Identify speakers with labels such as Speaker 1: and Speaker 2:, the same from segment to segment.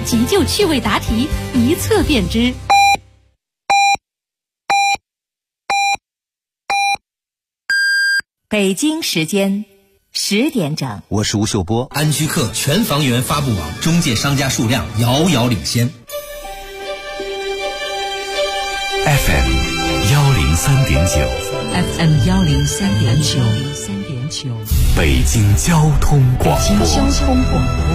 Speaker 1: 急救趣味答题，一测便知。
Speaker 2: 北京时间10点整，
Speaker 3: 我是吴秀波。
Speaker 4: 安居客全房源发布网中介商家数量遥遥领先。
Speaker 3: FM 103.9
Speaker 2: FM 103.9，
Speaker 3: 北京交通广播。
Speaker 2: 北京交通广播，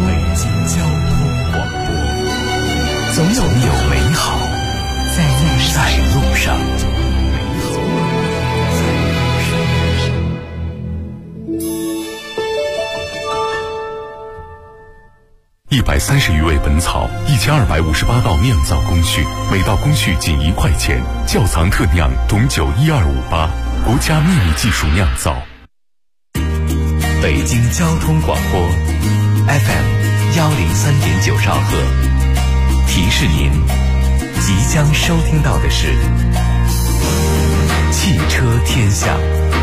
Speaker 2: 总有
Speaker 3: 美好在路上。130余味本草，1258道酿造工序，每道工序仅1块钱。窖藏特酿种酒12588，国家秘密技术酿造。北京交通广播 FM 103.9兆赫，提示您即将收听到的是汽车天下。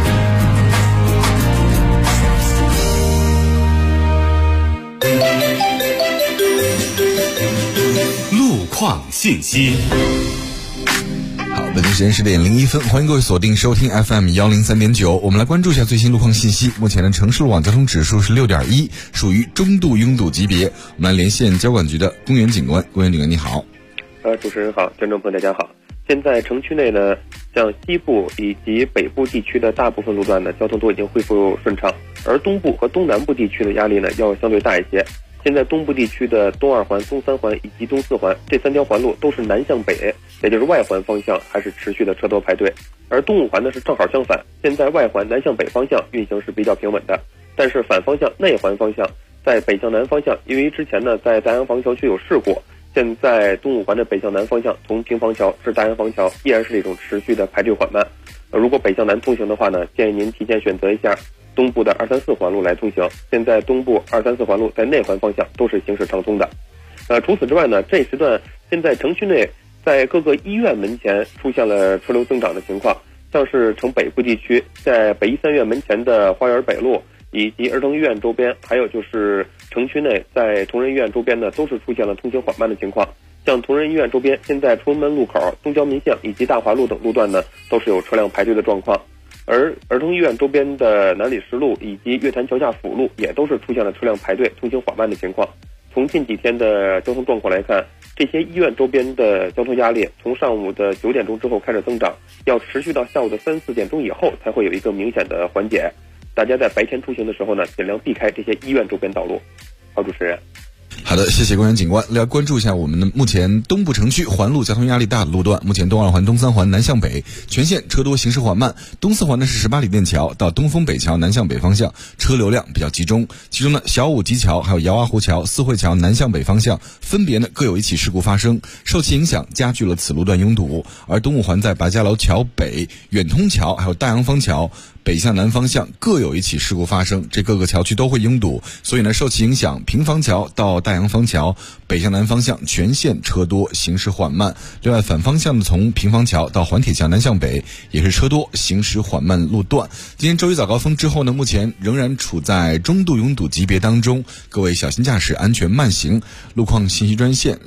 Speaker 3: 路况信息。
Speaker 5: 好，北京时间10点01分，欢迎各位锁定收听 FM 103.9。我们来关注一下最新路况信息。目前的城市路网交通指数是6.1，属于中度拥堵级别。我们来连线交管局的公园警官，公园警官你好。
Speaker 6: 主持人好，观众朋友大家好。现在城区内呢，像西部以及北部地区的大部分路段呢，交通都已经恢复顺畅，而东部和东南部地区的压力呢要相对大一些。现在东部地区的东2环、东3环以及东4环这3条环路都是南向北，也就是外环方向还是持续的车多排队，而东5环呢是正好相反，现在外环南向北方向运行是比较平稳的，但是反方向内环方向在北向南方向，因为之前呢在大洋房桥区有事故，现在东5环的北向南方向从平房桥至大洋房桥依然是一种持续的排队缓慢。如果北向南通行的话呢，建议您提前选择一下东部的234环路来通行。现在东部234环路在内环方向都是行驶畅通的。除此之外呢，这时段现在城区内在各个医院门前出现了车流增长的情况，像是城北部地区，在北医3院门前的花园北路以及儿童医院周边，还有就是城区内在同仁医院周边呢，都是出现了通行缓慢的情况。像同仁医院周边，现在崇文门路口、东交民巷以及大华路等路段呢，都是有车辆排队的状况。而儿童医院周边的南礼士路以及月坛桥下辅路也都是出现了车辆排队、通行缓慢的情况。从近几天的交通状况来看，这些医院周边的交通压力从上午的9点钟之后开始增长，要持续到下午的3、4点钟以后才会有一个明显的缓解。大家在白天出行的时候呢，尽量避开这些医院周边道路。好，主持人。
Speaker 5: 好的，谢谢公园警官。来关注一下我们的目前东部城区环路交通压力大的路段。目前东2环、东3环南向北全线车多，行驶缓慢。东4环呢是18里店桥到东风北桥南向北方向车流量比较集中，其中呢小武吉桥还有姚洼湖桥、四惠桥南向北方向分别呢各有一起事故发生，受其影响加剧了此路段拥堵。而东5环在白家楼桥北、远通桥还有大洋坊桥北向南方向各有一起事故发生，这各个桥区都会拥堵，所以呢受其影响，平房桥到大洋坊桥北向南方向全线车多，行驶缓慢。另外反方向的从平房桥到环铁桥南向北也是车多，行驶缓慢路段。今天周一早高峰之后呢，目前仍然处在中度拥堵级别当中，各位小心驾驶，安全慢行。路况信息专线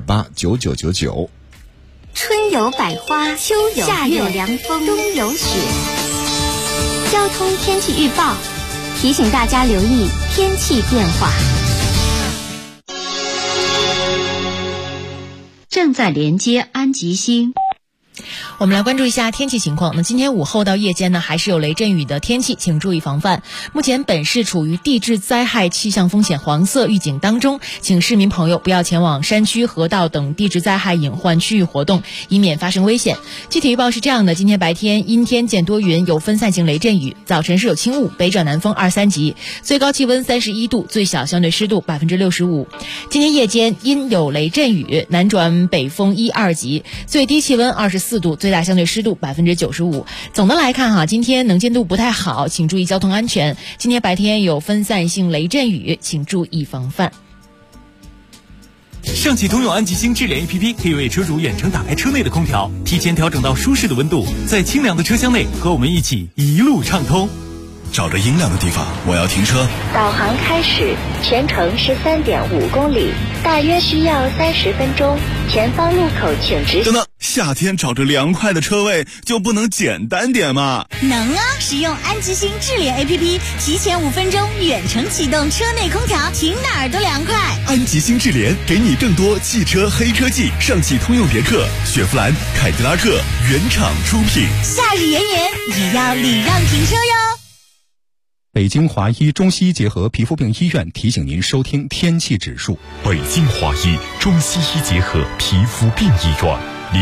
Speaker 5: 65289999。
Speaker 7: 春有百花，秋有夏有凉风，冬有雪。交通天气预报提醒大家留意天气变化。
Speaker 2: 正在连接安吉星。
Speaker 8: 我们来关注一下天气情况。那今天午后到夜间呢，还是有雷阵雨的天气，请注意防范。目前本市处于地质灾害气象风险黄色预警当中，请市民朋友不要前往山区、河道等地质灾害隐患区域活动，以免发生危险。具体预报是这样的：今天白天阴天见多云，有分散性雷阵雨，早晨是有轻雾，北转南风2、3级，最高气温31度，最小相对湿度65%。今天夜间阴有雷阵雨，南转北风1、2级，最低气温24度，最大相对湿度95%。总的来看哈，今天能见度不太好，请注意交通安全。今天白天有分散性雷阵雨，请注意防范。
Speaker 9: 上汽通用安吉星智联 APP 可以为车主远程打开车内的空调，提前调整到舒适的温度，在清凉的车厢内和我们一起一路畅通。
Speaker 10: 找着阴亮的地方，我要停车。
Speaker 7: 导航开始，全程13.5公里，大约需要30分钟。前方路口请直行。
Speaker 10: 等等，夏天找着凉快的车位就不能简单点吗？
Speaker 11: 能啊！使用安吉星智联 APP， 提前5分钟远程启动车内空调，停哪儿都凉快。
Speaker 10: 安吉星智联给你更多汽车黑科技，上汽通用别克、雪佛兰、凯迪拉克原厂出品。
Speaker 11: 夏日炎炎，也要礼让停车哟。
Speaker 12: 北京华医中西医结合皮肤病医院提醒您收听天气指数。
Speaker 3: 北京华医中西医结合皮肤病医院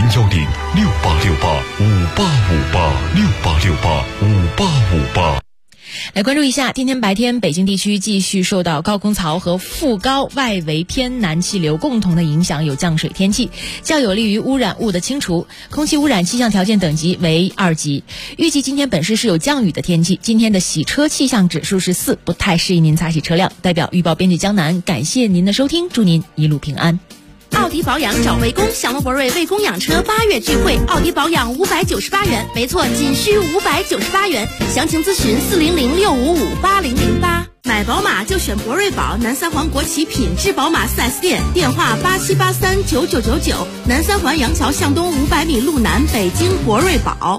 Speaker 3: ，010-6868-5858，6868-5858。
Speaker 8: 来关注一下，今天白天北京地区继续受到高空槽和副高外围偏南气流共同的影响，有降水天气，较有利于污染物的清除，空气污染气象条件等级为2级。预计今天本市是有降雨的天气，今天的洗车气象指数是4，不太适宜您擦洗车辆。代表预报编辑江南，感谢您的收听，祝您一路平安。
Speaker 1: 奥迪保养找魏工，小诺博瑞魏工养车8月聚会，奥迪保养598元，没错，仅需598元。详情咨询400-655-8008。买宝马就选博瑞宝，南三环国企品质宝马 4S 店，电话87839999，南三环杨桥巷东500米路南，北京博瑞宝。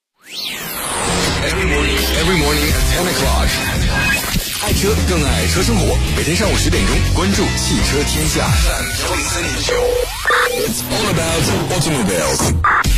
Speaker 5: Every morning at 10 o'clock. 爱车更爱车生活，每天上午10点钟，关注汽车天下。It's all about automobiles.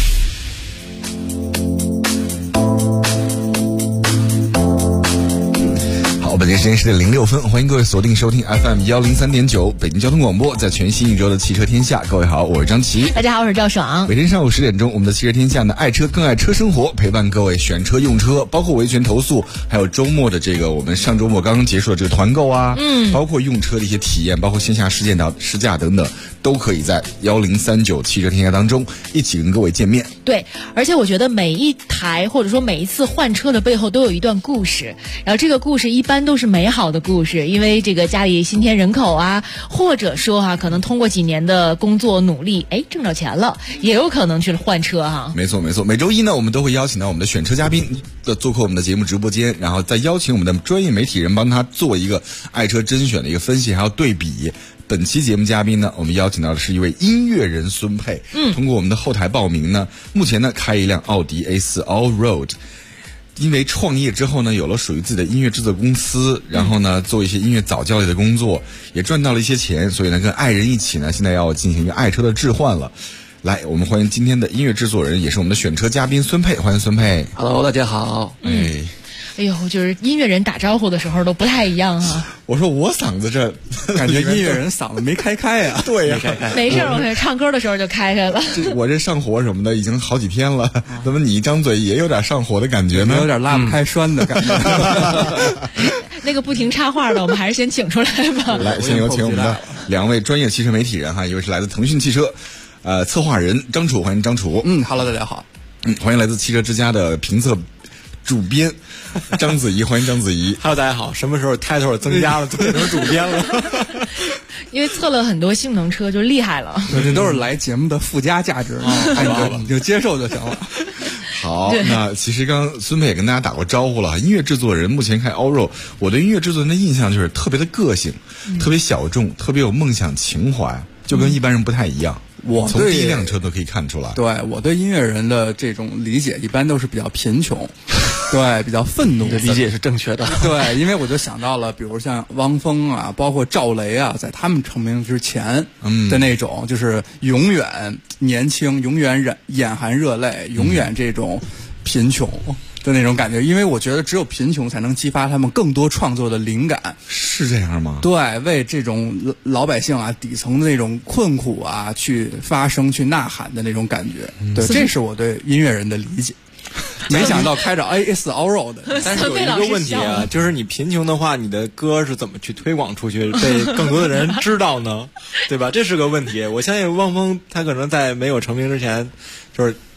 Speaker 5: 本节时间是06分，欢迎各位锁定收听 FM 103.9北京交通广播，在全新一周的汽车天下。各位好，我是张琪。
Speaker 8: 大家好，我是赵爽。
Speaker 5: 每天上午10点钟，我们的汽车天下呢，爱车更爱车生活，陪伴各位选车用车，包括维权投诉，还有周末的这个我们上周末刚刚结束的这个团购啊，包括用车的一些体验，包括线下试驾等等，都可以在1039汽车天下当中一起跟各位见面。
Speaker 8: 对，而且我觉得每一台或者说每一次换车的背后都有一段故事，然后这个故事一般都是美好的故事，因为这个家里新添人口啊，或者说可能通过几年的工作努力，挣着钱了，也有可能去换车哈。
Speaker 5: 没错没错，每周一呢，我们都会邀请到我们的选车嘉宾做客我们的节目直播间，然后再邀请我们的专业媒体人帮他做一个爱车甄选的一个分析还有对比。本期节目嘉宾呢，我们邀请到的是一位音乐人孙佩。通过我们的后台报名呢，目前呢开一辆奥迪 A4 Allroad。因为创业之后呢，有了属于自己的音乐制作公司，然后呢做一些音乐早教类的工作，也赚到了一些钱，所以呢跟爱人一起呢，现在要进行一个爱车的置换了。来，我们欢迎今天的音乐制作人，也是我们的选车嘉宾孙佩，欢迎孙佩。
Speaker 13: Hello， 大家好。
Speaker 8: 哎呦，就是音乐人打招呼的时候都不太一样哈。
Speaker 5: 我说我嗓子这
Speaker 13: 感觉音乐人嗓子没开呀。
Speaker 5: 对呀，
Speaker 8: 没事，我唱歌的时候就开了。
Speaker 5: 我这上火什么的已经好几天了，怎么你一张嘴也有点上火的感觉呢？
Speaker 13: 有点拉不开栓的感觉。
Speaker 8: 那个不停插话的，我们还是先请出来吧。
Speaker 5: 来，先有请我们的2位专业汽车媒体人哈，一位是来自腾讯汽车，策划人张楚，欢迎张楚。
Speaker 13: Hello， 大家好。
Speaker 5: 欢迎来自汽车之家的评测主编章子怡，欢迎章子怡。
Speaker 14: Hello， 大家好。什么时候 title 增加了，变成主编了？
Speaker 8: 因为测了很多性能车，就厉害了。
Speaker 13: 这都是来节目的附加价值，你就接受就行了。
Speaker 5: 好，那其实刚刚孙佩也跟大家打过招呼了。音乐制作人目前开 Allroad， 我对音乐制作人的印象就是特别的个性，特别小众，特别有梦想情怀，就跟一般人不太一样。
Speaker 13: 我
Speaker 5: 从第一辆车都可以看出来。
Speaker 13: 对，我对音乐人的这种理解一般都是比较贫穷，对，比较愤怒。
Speaker 14: 你的理解是正确的。
Speaker 13: 对，因为我就想到了，比如像汪峰啊，包括赵雷啊，在他们成名之前的那种，就是永远年轻，永远眼含热泪，永远这种贫穷的那种感觉，因为我觉得只有贫穷才能激发他们更多创作的灵感。
Speaker 5: 是这样吗？
Speaker 13: 对，为这种老百姓啊，底层的那种困苦啊，去发声、去呐喊的那种感觉。对，这是我对音乐人的理解。没想到开着 A4 Allroad 的，
Speaker 14: 但是有一个问题啊，就是你贫穷的话，你的歌是怎么去推广出去，被更多的人知道呢？对吧？这是个问题。我相信汪峰他可能在没有成名之前，就是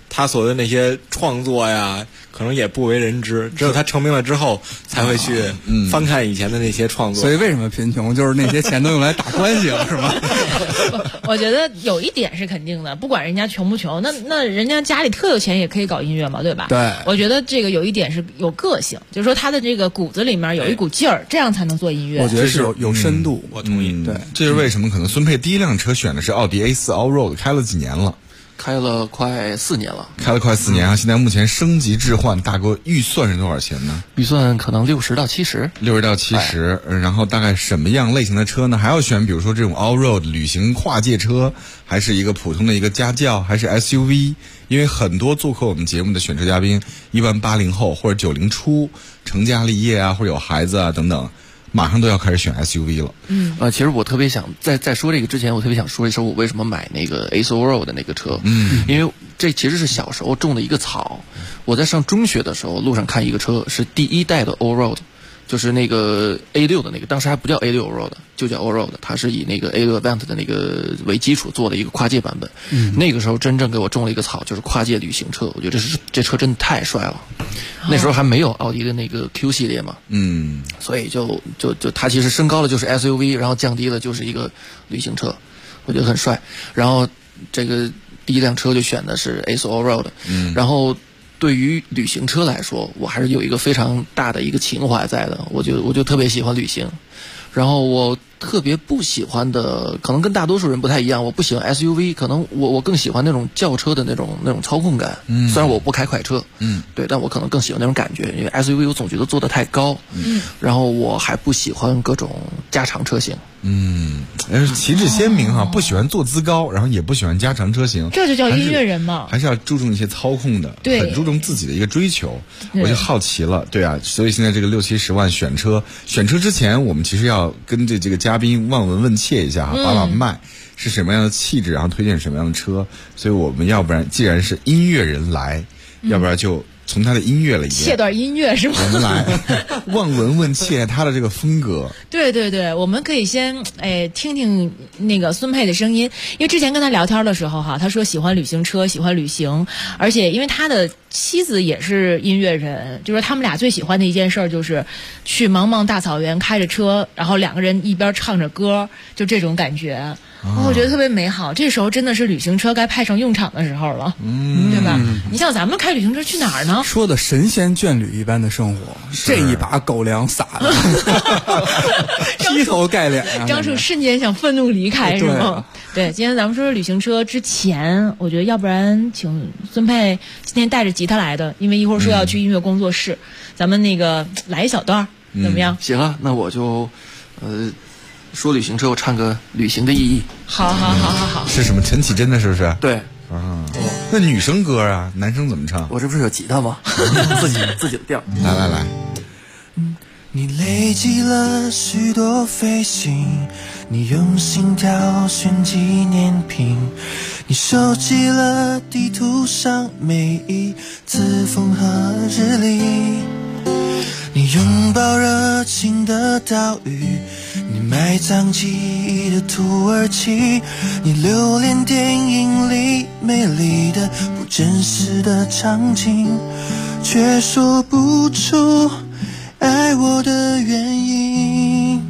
Speaker 14: 他所谓的那些创作呀，可能也不为人知，只有他成名了之后才会去翻看以前的那些创作。
Speaker 13: 所以为什么贫穷，就是那些钱都用来打关系了，是吗？
Speaker 8: 我觉得有一点是肯定的，不管人家穷不穷，那人家家里特有钱也可以搞音乐嘛，对吧？
Speaker 13: 对，
Speaker 8: 我觉得这个有一点是有个性，就是说他的这个骨子里面有一股劲儿，这样才能做音乐。
Speaker 13: 我觉得是有深度，
Speaker 14: 我同意。
Speaker 5: 对，这是为什么可能孙沛第一辆车选的是奥迪 A4 Allroad， 开了几年了？
Speaker 15: 开了快4年了，
Speaker 5: 开了快4年啊！现在目前升级置换，大哥预算是多少钱呢？
Speaker 15: 预算可能60到70。
Speaker 5: 60到70，然后大概什么样类型的车呢？还要选，比如说这种 Allroad 旅行跨界车，还是一个普通的一个家轿，还是 SUV？因为很多做客我们节目的选车嘉宾，一般80后或者90初，成家立业啊，或者有孩子啊等等。马上都要开始选 SUV 了。
Speaker 15: 其实我特别想在说这个之前，我特别想说一说我为什么买那个 Ace Allroad 的那个车。因为这其实是小时候种的一个草。我在上中学的时候，路上看一个车，是第一代的 Allroad， 就是那个 A6 的那个，当时还不叫 A6 Allroad， 就叫 Allroad， 它是以那个 A6 Avant 的那个为基础做的一个跨界版本。那个时候真正给我种了一个草，就是跨界旅行车。我觉得这车真的太帅了。那时候还没有奥迪的那个 Q 系列嘛，所以就它其实升高了就是 SUV， 然后降低了就是一个旅行车，我觉得很帅。然后这个第一辆车就选的是 Ace Allroad，然后对于旅行车来说，我还是有一个非常大的一个情怀在的，我就特别喜欢旅行。然后我特别不喜欢的，可能跟大多数人不太一样，我不喜欢 SUV， 可能我更喜欢那种轿车的那种操控感。虽然我不开快车，对，但我可能更喜欢那种感觉，因为 SUV 我总觉得做得太高，然后我还不喜欢各种加长车型。
Speaker 5: 旗帜鲜明哈，不喜欢坐姿高，然后也不喜欢加长车型，
Speaker 8: 这就叫音乐人嘛，
Speaker 5: 还是要注重一些操控的，
Speaker 8: 对，
Speaker 5: 很注重自己的一个追求。我就好奇了，对啊，所以现在这个60-70万选车之前，我们其实要跟这个嘉宾望闻问切一下哈，把脉是什么样的气质，然后推荐什么样的车。所以我们要不然既然是音乐人来，要不然就从他的音乐里
Speaker 8: 切段音乐是吗？
Speaker 5: 我们来望闻问切他的这个风格。
Speaker 8: 对对对，我们可以先听听那个孙沛的声音，因为之前跟他聊天的时候哈，他说喜欢旅行车，喜欢旅行，而且因为他的妻子也是音乐人，就是他们俩最喜欢的一件事就是去茫茫大草原开着车，然后两个人一边唱着歌，就这种感觉。我觉得特别美好，这时候真的是旅行车该派上用场的时候了，对吧？你像咱们开旅行车去哪儿呢？
Speaker 13: 说的神仙眷侣一般的生活，这一把狗粮撒的，劈头盖脸啊！
Speaker 8: 张树瞬间想愤怒离开，是吗？对，今天咱们说旅行车之前，我觉得要不然请孙沛今天带着吉他来的，因为一会儿说要去音乐工作室，咱们那个来一小段，怎么样？
Speaker 15: 行啊，那我就说旅行车，我唱个旅行的意义。
Speaker 8: 好，
Speaker 5: 是什么陈绮贞的，是不是？
Speaker 15: 对
Speaker 5: 啊，那女生歌啊，男生怎么唱？
Speaker 15: 我这不是有吉他吗？自己的调。
Speaker 5: 来。
Speaker 16: 你累积了许多飞行，你用心挑选纪念品，你收集了地图上每一次风和日丽，你拥抱热情的岛屿，你埋葬记忆的土耳其，你留恋电影里美丽的不真实的场景，却说不出爱我的原因，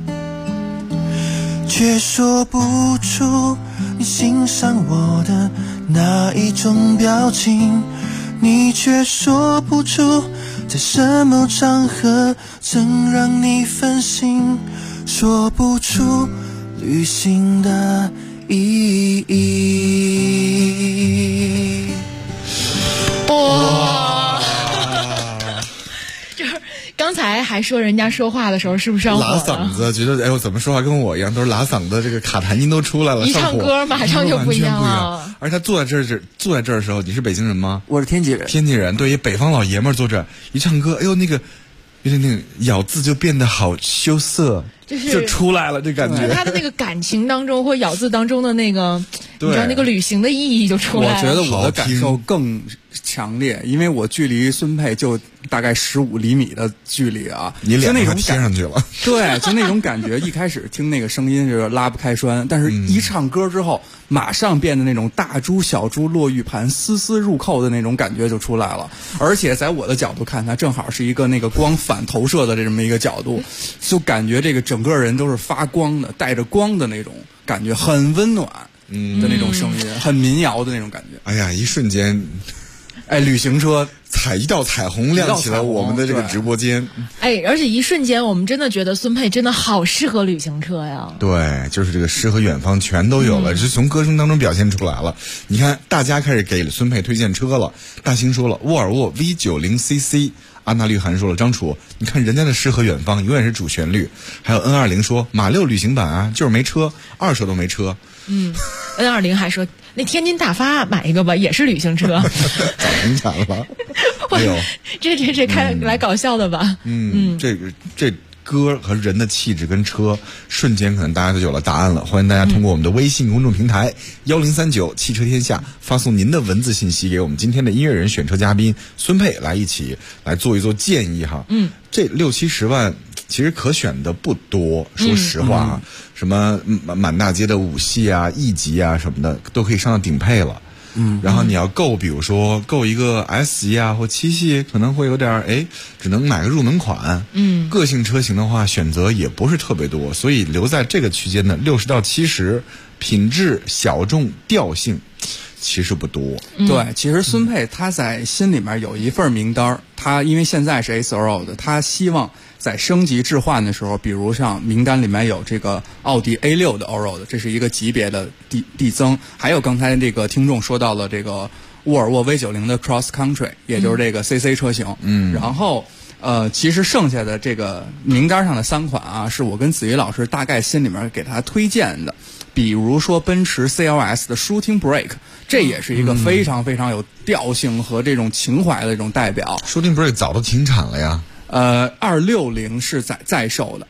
Speaker 16: 却说不出你欣赏我的哪一种表情，你却说不出在什么场合曾让你分心，说不出旅行的意义。
Speaker 8: 刚才还说人家说话的时候是不是上火了？
Speaker 5: 拉嗓子，觉得我怎么说话跟我一样，都是拉嗓子，这个卡痰音都出来了。
Speaker 8: 一唱歌马上就不一样了。
Speaker 5: 而他坐在这儿的时候，你是北京人吗？
Speaker 15: 我是天津人。
Speaker 5: 天津人，对于北方老爷们儿坐这一唱歌，那个有点那个咬字就变得好羞涩，就出来了，这感觉。
Speaker 8: 他的那个感情当中或咬字当中的那个你知道那个旅行的意义就出来了。
Speaker 13: 我觉得我的感受更强烈，因为我距离孙沛就大概15厘米的距离啊，
Speaker 5: 你脸
Speaker 13: 就那种
Speaker 5: 贴上去了。
Speaker 13: 对，就那种感觉。一开始听那个声音就是拉不开栓，但是一唱歌之后，马上变得那种大珠小珠落玉盘，丝丝入扣的那种感觉就出来了。而且在我的角度看，它正好是一个那个光反投射的这么一个角度，就感觉这个整个人都是发光的，带着光的那种感觉，很温暖的那种声音，很民谣的那种感觉。
Speaker 5: 哎呀，一瞬间。
Speaker 13: 旅行车
Speaker 5: 一道彩虹亮起了我们的这个直播间。
Speaker 8: 而且一瞬间，我们真的觉得孙沛真的好适合旅行车呀。
Speaker 5: 对，就是这个诗和远方全都有了，是从歌声当中表现出来了。你看，大家开始给孙沛推荐车了。大兴说了，沃尔沃 V90CC。安娜绿涵说了，张楚，你看人家的诗和远方永远是主旋律。还有 N20 说，马6旅行版啊，就是没车，2手都没车。
Speaker 8: N20 还说，那天津大发买一个吧，也是旅行车。
Speaker 5: 早停产了。哎呦，
Speaker 8: 这开来搞笑的吧？
Speaker 5: 这歌和人的气质跟车，瞬间可能大家就有了答案了。欢迎大家通过我们的微信公众平台1039汽车天下发送您的文字信息给我们今天的音乐人选车嘉宾孙沛一起来做一做建议哈。这60-70万其实可选的不多，说实话什么满大街的5系啊、E 级啊什么的都可以上到顶配了。然后你要比如说购一个 S 级啊或7系，可能会有点只能买个入门款。个性车型的话，选择也不是特别多，所以留在这个区间的60到70，品质、小众、调性其实不多。
Speaker 13: 对，其实孙沛他在心里面有一份名单，他因为现在是 A4L 的，他希望在升级置换的时候，比如像名单里面有这个奥迪 A6 的 Allroad， 这是一个级别的递增，还有刚才这个听众说到了这个沃尔沃 V90 的 Cross Country， 也就是这个 CC 车型。然后其实剩下的这个名单上的3款啊，是我跟子怡老师大概心里面给他推荐的。比如说奔驰 CLS 的 Shooting Brake， 这也是一个非常非常有调性和这种情怀的一种代表。
Speaker 5: Shooting Brake 早都停产了呀。
Speaker 13: 260是在售的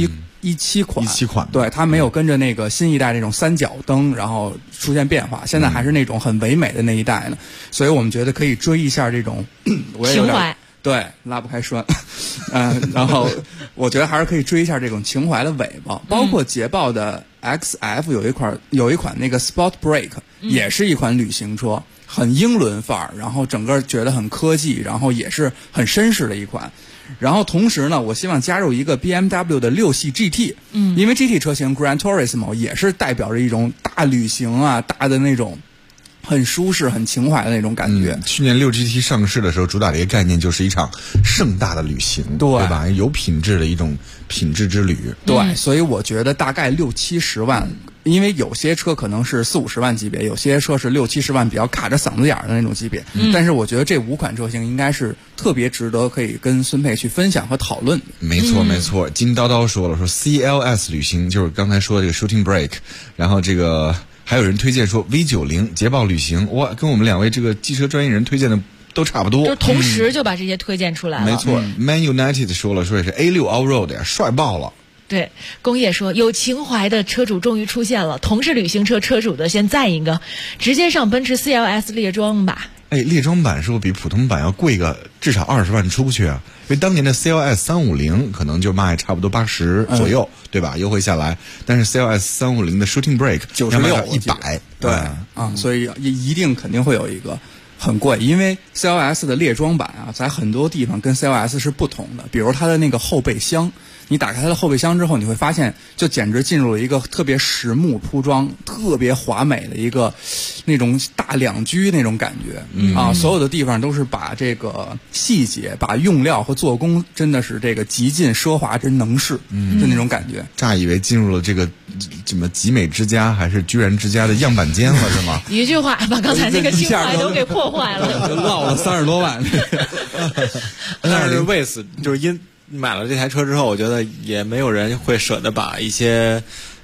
Speaker 13: ，2017款，对，它没有跟着那个新一代这种3角灯，然后出现变化，现在还是那种很唯美的那一代呢，所以我们觉得可以追一下这种我也有点
Speaker 8: 情怀。
Speaker 13: 对，拉不开栓，然后我觉得还是可以追一下这种情怀的尾巴，包括捷豹的 XF 有一款那个 Sport Brake， 也是一款旅行车，很英伦范儿，然后整个觉得很科技，然后也是很绅士的一款。然后同时呢，我希望加入一个 BMW 的6系 GT， 因为 GT 车型 Gran Turismo 也是代表着一种大旅行啊，大的那种很舒适、很情怀的那种感觉。
Speaker 5: 去年6GT 上市的时候，主打的一个概念就是一场盛大的旅行，对吧？有品质的一种品质之旅。
Speaker 13: 对，所以我觉得大概60-70万，因为有些车可能是40-50万级别，有些车是60-70万比较卡着嗓子眼的那种级别。但是我觉得这5款车型应该是特别值得可以跟孙沛去分享和讨论。
Speaker 5: 没错，金叨叨说了，说 CLS 旅行就是刚才说的这个 Shooting Brake， 然后这个。还有人推荐说 V90 捷豹旅行，哇，跟我们2位这个汽车专业人推荐的都差不多，
Speaker 8: 就同时就把这些推荐出来了。
Speaker 5: 没错，Man United 说了，说也是 A6 Allroad 呀，帅爆了。
Speaker 8: 对，工业说有情怀的车主终于出现了，同是旅行车车主的先赞一个，直接上奔驰 CLS 猎装吧。
Speaker 5: 猎装版是不是比普通版要贵个至少20万出去啊？因为当年的 CLS 350可能就卖差不多80左右，对吧？优惠下来，但是 CLS 350的 Shooting Brake
Speaker 13: 96
Speaker 5: 100，
Speaker 13: 对所以一定肯定会有一个很贵，因为 CLS 的猎装版啊，在很多地方跟 CLS 是不同的，比如它的那个后备箱。你打开它的后备箱之后，你会发现，就简直进入了一个特别实木铺装、特别华美的一个那种大2居那种感觉所有的地方都是把这个细节、把用料和做工，真的是这个极尽奢华之能事，就那种感觉。
Speaker 5: 乍以为进入了这个什么集美之家还是居然之家的样板间了，是吗？
Speaker 8: 一句话把刚才那个情怀都给破坏了，
Speaker 13: 就落了30多万。
Speaker 14: 但是为此就是买了这台车之后，我觉得也没有人会舍得把一些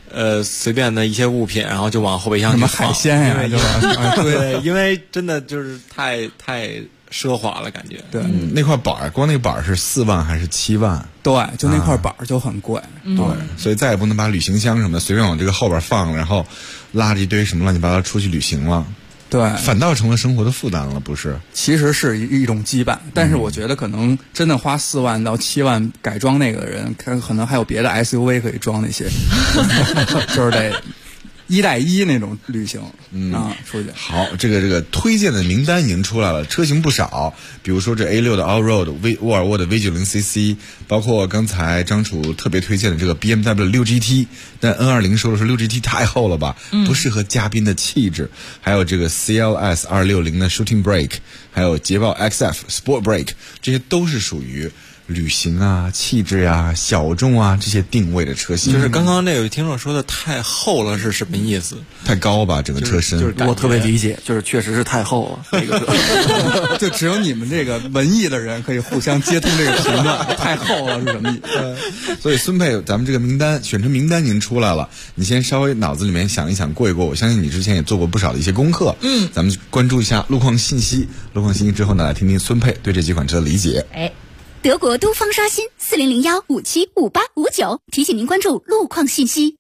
Speaker 14: 随便的一些物品，然后就往后备箱
Speaker 13: 什么
Speaker 14: 去放
Speaker 13: 海鲜呀，
Speaker 14: 因为对，因为真的就是太奢华了，感觉。
Speaker 13: 对，
Speaker 5: 那块板光那个板是4万还是7万？
Speaker 13: 对，就那块板就很贵。
Speaker 5: 对，所以再也不能把旅行箱什么的随便往这个后边放了，然后拉着一堆什么乱七八糟出去旅行了。
Speaker 13: 对，
Speaker 5: 反倒成了生活的负担了，不是？
Speaker 13: 其实是一种羁绊，但是我觉得可能真的花4万到7万改装那个人，可能还有别的 SUV 可以装那些，就是得1带1那种旅行出去。
Speaker 5: 好，这个推荐的名单已经出来了，车型不少，比如说这 A6 的 Allroad、沃尔沃的 V90CC， 包括刚才张楚特别推荐的这个 BMW 6GT， 但 N20 说的是 6GT 太厚了吧，不适合嘉宾的气质。还有这个 CLS 260的 Shooting Brake， 还有捷豹 XF Sport Brake， 这些都是属于旅行啊、气质啊、小众啊这些定位的车型。
Speaker 14: 就是刚刚那有听众说的太厚了是什么意思？
Speaker 5: 太高吧，整个车身。
Speaker 15: 就是我特别理解，就是确实是太厚了。那个
Speaker 13: 就只有你们这个文艺的人可以互相接通这个评论，太厚了是什么意思？
Speaker 5: 所以孙佩，咱们这个名单选车名单已经出来了，你先稍微脑子里面想一想，过一过。我相信你之前也做过不少的一些功课。咱们关注一下路况信息。路况信息之后呢，来听听孙佩对这几款车的理解。
Speaker 17: 德国东方刷新4001575859，提醒您关注路况信息。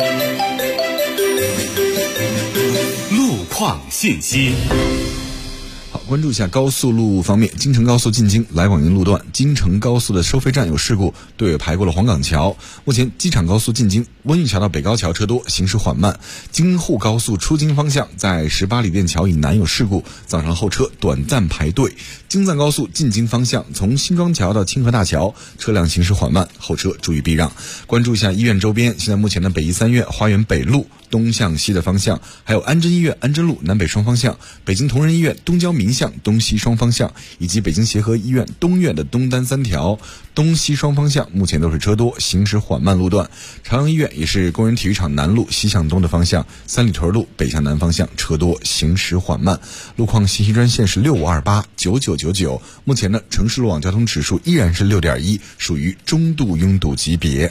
Speaker 3: 路况信息。
Speaker 5: 好，关注一下高速路方面，京承高速进京来广营路段，京承高速的收费站有事故，队友排过了黄岗桥。目前机场高速进京温榆桥到北高桥车多，行驶缓慢。京沪高速出京方向在18里店桥以南有事故，造成后车短暂排队。京藏高速进京方向从新庄桥到清河大桥，车辆行驶缓慢，后车注意避让。关注一下医院周边，现在目前的北医三院花园北路东向西的方向，还有安贞医院安贞路南北双方向，北京同仁医院东郊民巷东西双方向，以及北京协和医院东院的东单3条东西双方向，目前都是车多，行驶缓慢路段。朝阳医院也是工人体育场南路西向东的方向，三里屯路北向南方向车多，行驶缓慢。路况信息专线是65289999，目前呢城市路网交通指数依然是6.1，属于中度拥堵级别。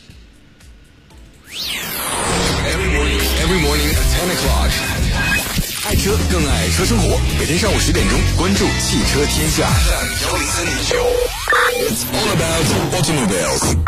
Speaker 10: Every morning at 10 o'clock， 爱车更爱车生活。每天上午10点钟，关注汽车天下。It's all about automobiles。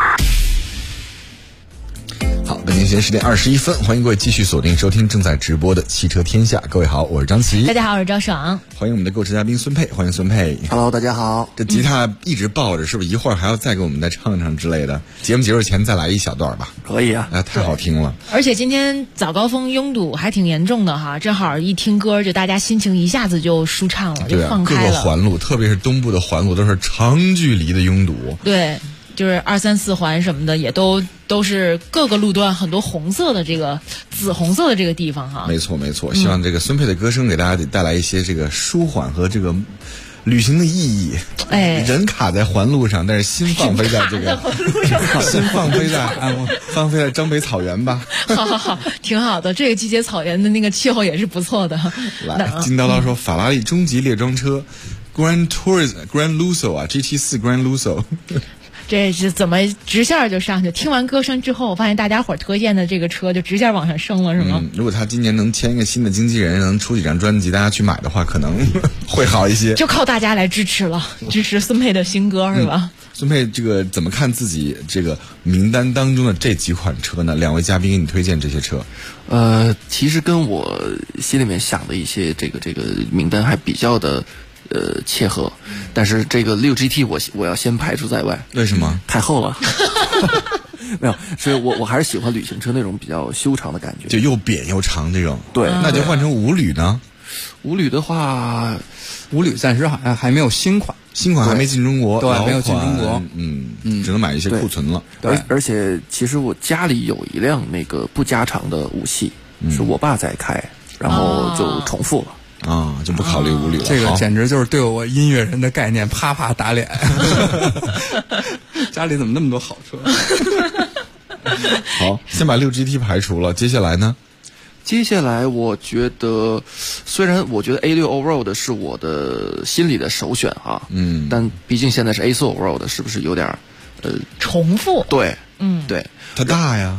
Speaker 5: 好，北京时间10点21分，欢迎各位继续锁定收听正在直播的汽车天下。各位好，我是张琪。
Speaker 8: 大家好，我是张爽。
Speaker 5: 欢迎我们的购车嘉宾孙佩，欢迎孙佩。
Speaker 15: Hello， 大家好。
Speaker 5: 这吉他一直抱着，是不是一会儿还要再给我们再唱唱之类的？节目结束前再来一小段吧。
Speaker 15: 可以啊，
Speaker 5: 太好听了。
Speaker 8: 而且今天早高峰拥堵还挺严重的哈，正好一听歌，就大家心情一下子就舒畅了，就放开了。
Speaker 5: 各个环路，特别是东部的环路，都是长距离的拥堵。
Speaker 8: 对。就是2、3、4环什么的，也都是各个路段很多红色的这个紫红色的这个地方哈。
Speaker 5: 没错没错，希望这个孙佩的歌声给大家带来一些这个舒缓和这个旅行的意义。人卡在环路上，但是心放飞在这个心放飞在张北草原吧。
Speaker 8: 好，挺好的。这个季节草原的那个气候也是不错的。
Speaker 5: 来，金叨叨说法拉利终极猎装车 Grand Lusso 啊 GT4 Grand Lusso。
Speaker 8: 这是怎么直线就上去？听完歌声之后，我发现大家伙推荐的这个车就直线往上升了，是吗？
Speaker 5: 如果他今年能签一个新的经纪人，能出几张专辑，大家去买的话，可能会好一些。
Speaker 8: 就靠大家来支持了，支持孙佩的新歌是吧？
Speaker 5: 孙佩，这个怎么看自己这个名单当中的这几款车呢？两位嘉宾给你推荐这些车。
Speaker 15: 其实跟我心里面想的一些这个名单还比较的。切合，但是这个6GT我要先排除在外。
Speaker 5: 为什么？
Speaker 15: 太厚了。没有，所以我还是喜欢旅行车那种比较修长的感觉，
Speaker 5: 就又扁又长这种。
Speaker 15: 对，
Speaker 5: 那就换成5旅呢
Speaker 15: ？5旅的话
Speaker 13: ，5旅暂时好像还没有新款
Speaker 5: 还没进中国，
Speaker 13: 对，没有进中国，
Speaker 5: 只能买一些库存了。
Speaker 15: 对，而且其实我家里有一辆那个不加长的5系，是我爸在开，然后就重复了。
Speaker 5: 就不考虑5旅了。
Speaker 13: 这个简直就是对我音乐人的概念啪啪打脸。家里怎么那么多好车？
Speaker 5: 好，先把6GT 排除了，接下来呢？
Speaker 15: 接下来我觉得，虽然我觉得 A6 Allroad 是我的心里的首选啊，但毕竟现在是 A4 Allroad， 是不是有点
Speaker 8: 重复？
Speaker 15: 对，对，
Speaker 5: 它大呀。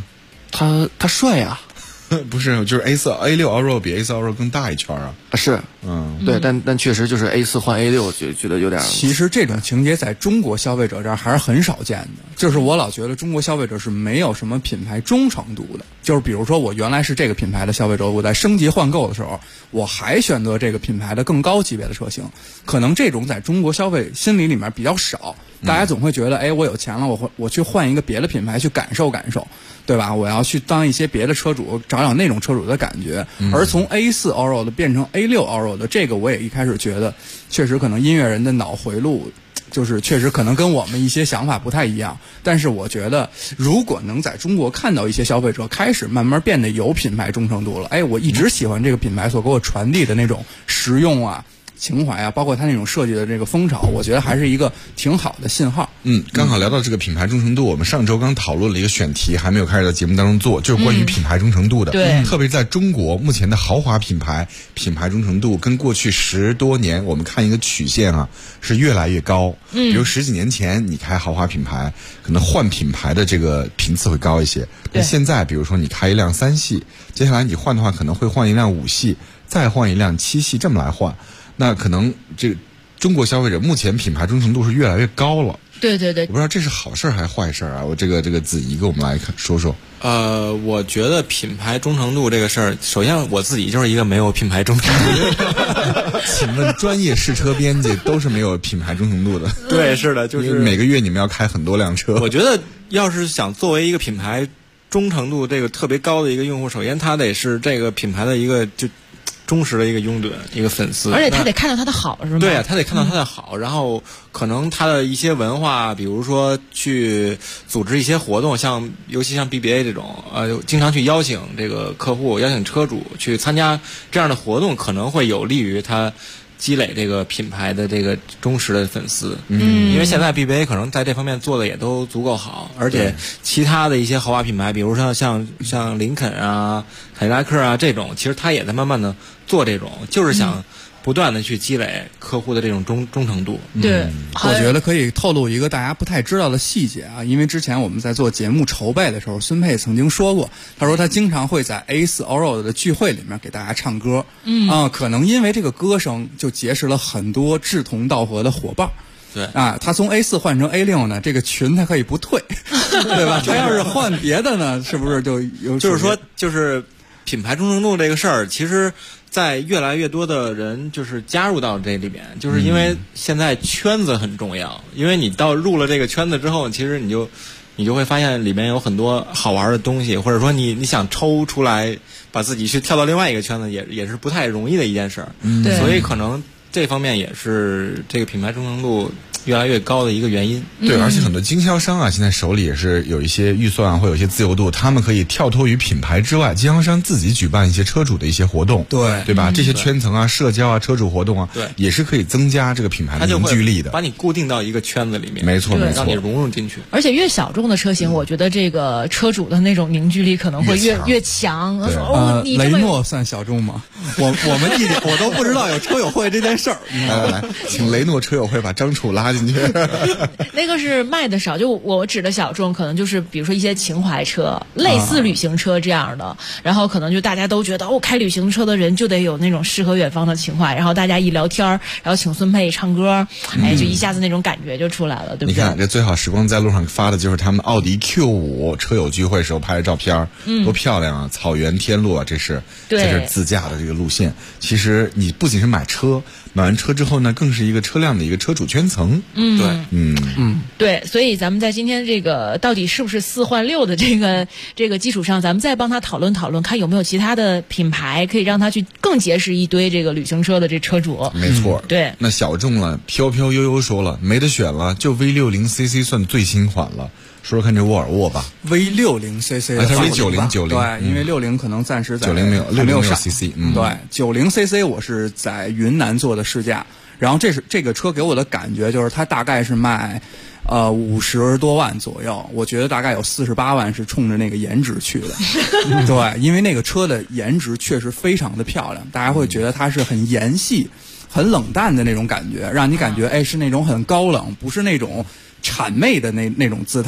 Speaker 15: 他帅啊。
Speaker 5: 不是，就是 A6 Allroad 比 A4 Allroad 更大一圈啊。
Speaker 15: 是，对，但确实就是 A4 换 A6，觉得有点。
Speaker 13: 其实这种情节在中国消费者这儿还是很少见的。就是我老觉得中国消费者是没有什么品牌忠诚度的。就是比如说我原来是这个品牌的消费者，我在升级换购的时候，我还选择这个品牌的更高级别的车型。可能这种在中国消费心理里面比较少。大家总会觉得，哎，我有钱了，我去换一个别的品牌去感受感受，对吧？我要去当一些别的车主，找那种车主的感觉。而从 A4 Allroad 变成 A6 Allroad， 这个我也一开始觉得，确实可能音乐人的脑回路，就是确实可能跟我们一些想法不太一样。但是我觉得，如果能在中国看到一些消费者开始慢慢变得有品牌忠诚度了，哎，我一直喜欢这个品牌所给我传递的那种实用啊。情怀啊，包括它那种设计的这个风潮，我觉得还是一个挺好的信号。
Speaker 5: 刚好聊到这个品牌忠诚度，我们上周刚讨论了一个选题，还没有开始在节目当中做，就是关于品牌忠诚度的。
Speaker 8: 对，
Speaker 5: 特别在中国目前的豪华品牌忠诚度跟过去10多年，我们看一个曲线啊，是越来越高。比如10几年前你开豪华品牌，可能换品牌的这个频次会高一些。那现在比如说你开一辆3系，接下来你换的话可能会换一辆5系，再换一辆7系，这么来换。那可能这个中国消费者目前品牌忠诚度是越来越高了。
Speaker 8: 对对对，
Speaker 5: 我不知道这是好事还是坏事啊？我这个子怡给我们来说说。
Speaker 14: 我觉得品牌忠诚度这个事儿，首先我自己就是一个没有品牌忠诚度的。
Speaker 5: 请问专业试车编辑都是没有品牌忠诚度的？
Speaker 14: 对，是的，就是
Speaker 5: 每个月你们要开很多辆车。
Speaker 14: 我觉得要是想作为一个品牌忠诚度这个特别高的一个用户，首先他得是这个品牌的一个忠实的一个拥趸，一个粉丝，
Speaker 8: 而且他得看到他的好，是吗？
Speaker 14: 对啊，他得看到他的好，然后可能他的一些文化，比如说去组织一些活动，尤其像 BBA 这种，经常去邀请这个客户、邀请车主去参加这样的活动，可能会有利于他积累这个品牌的这个忠实的粉丝。因为现在 BBA 可能在这方面做的也都足够好，而且其他的一些豪华品牌，比如说像林肯啊、凯迪拉克啊这种，其实他也在慢慢的做这种，就是想不断的去积累客户的这种忠诚度。
Speaker 8: 对，
Speaker 13: 我觉得可以透露一个大家不太知道的细节啊，因为之前我们在做节目筹备的时候，孙佩曾经说过，他说他经常会在 A4 Allroad 的聚会里面给大家唱歌。可能因为这个歌声就结识了很多志同道合的伙伴。
Speaker 14: 对
Speaker 13: 啊，他从 A4 换成 A6 呢，这个群他可以不退，对吧？他要是换别的呢，是不是就有？
Speaker 14: 就是说，就是品牌忠诚度这个事儿，其实在越来越多的人就是加入到这里边，就是因为现在圈子很重要，因为你入了这个圈子之后，其实你就会发现里面有很多好玩的东西，或者说你想抽出来把自己去跳到另外一个圈子，也是不太容易的一件事儿。所以可能这方面也是这个品牌忠诚度越来越高的一个原因。
Speaker 5: 对，而且很多经销商啊，现在手里也是有一些预算啊，会有一些自由度，他们可以跳脱于品牌之外，经销商自己举办一些车主的一些活动，对吧？这些圈层啊、社交啊、车主活动啊，
Speaker 14: 对，
Speaker 5: 也是可以增加这个品牌的凝聚力的，
Speaker 14: 把你固定到一个圈子里面，
Speaker 5: 没错，
Speaker 14: 让你融入进去。
Speaker 8: 而且越小众的车型，我觉得这个车主的那种凝聚力可能会越强。
Speaker 13: 雷诺算小众吗？我们一点我都不知道有车友会这件事儿。
Speaker 5: 来，请雷诺车友会把张楚拉进去。
Speaker 8: 那个是卖的少，就我指的小众，可能就是比如说一些情怀车，类似旅行车这样的，然后可能就大家都觉得开旅行车的人就得有那种诗和远方的情怀，然后大家一聊天，然后请孙佩唱歌，就一下子那种感觉就出来了，对不对？
Speaker 5: 你看这最好时光在路上发的就是他们奥迪 Q5 车友聚会时候拍的照片，多漂亮啊！草原天路啊，这是自驾的这个路线。其实你不仅是买车，买完车之后呢，更是一个车辆的一个车主圈层。
Speaker 8: 对，所以咱们在今天这个到底是不是4换6的这个基础上，咱们再帮他讨论讨论，看有没有其他的品牌可以让他去更结识一堆这个旅行车的这车主。
Speaker 5: 没错，
Speaker 8: 对。
Speaker 5: 那小众了，飘飘悠悠说了，没得选了，就 V60CC 算最新款了。说说看这沃尔沃吧
Speaker 13: ，V60CC
Speaker 5: 它 V90，
Speaker 13: 对，因为60可能暂时在
Speaker 5: 90没有上 CC，
Speaker 13: 对，90CC 我是在云南做的试驾，然后这个车给我的感觉就是它大概是卖50多万左右，我觉得大概有48万是冲着那个颜值去的。对，因为那个车的颜值确实非常的漂亮，大家会觉得它是很颜系、很冷淡的那种感觉，让你感觉是那种很高冷，不是那种谄媚的那种姿态。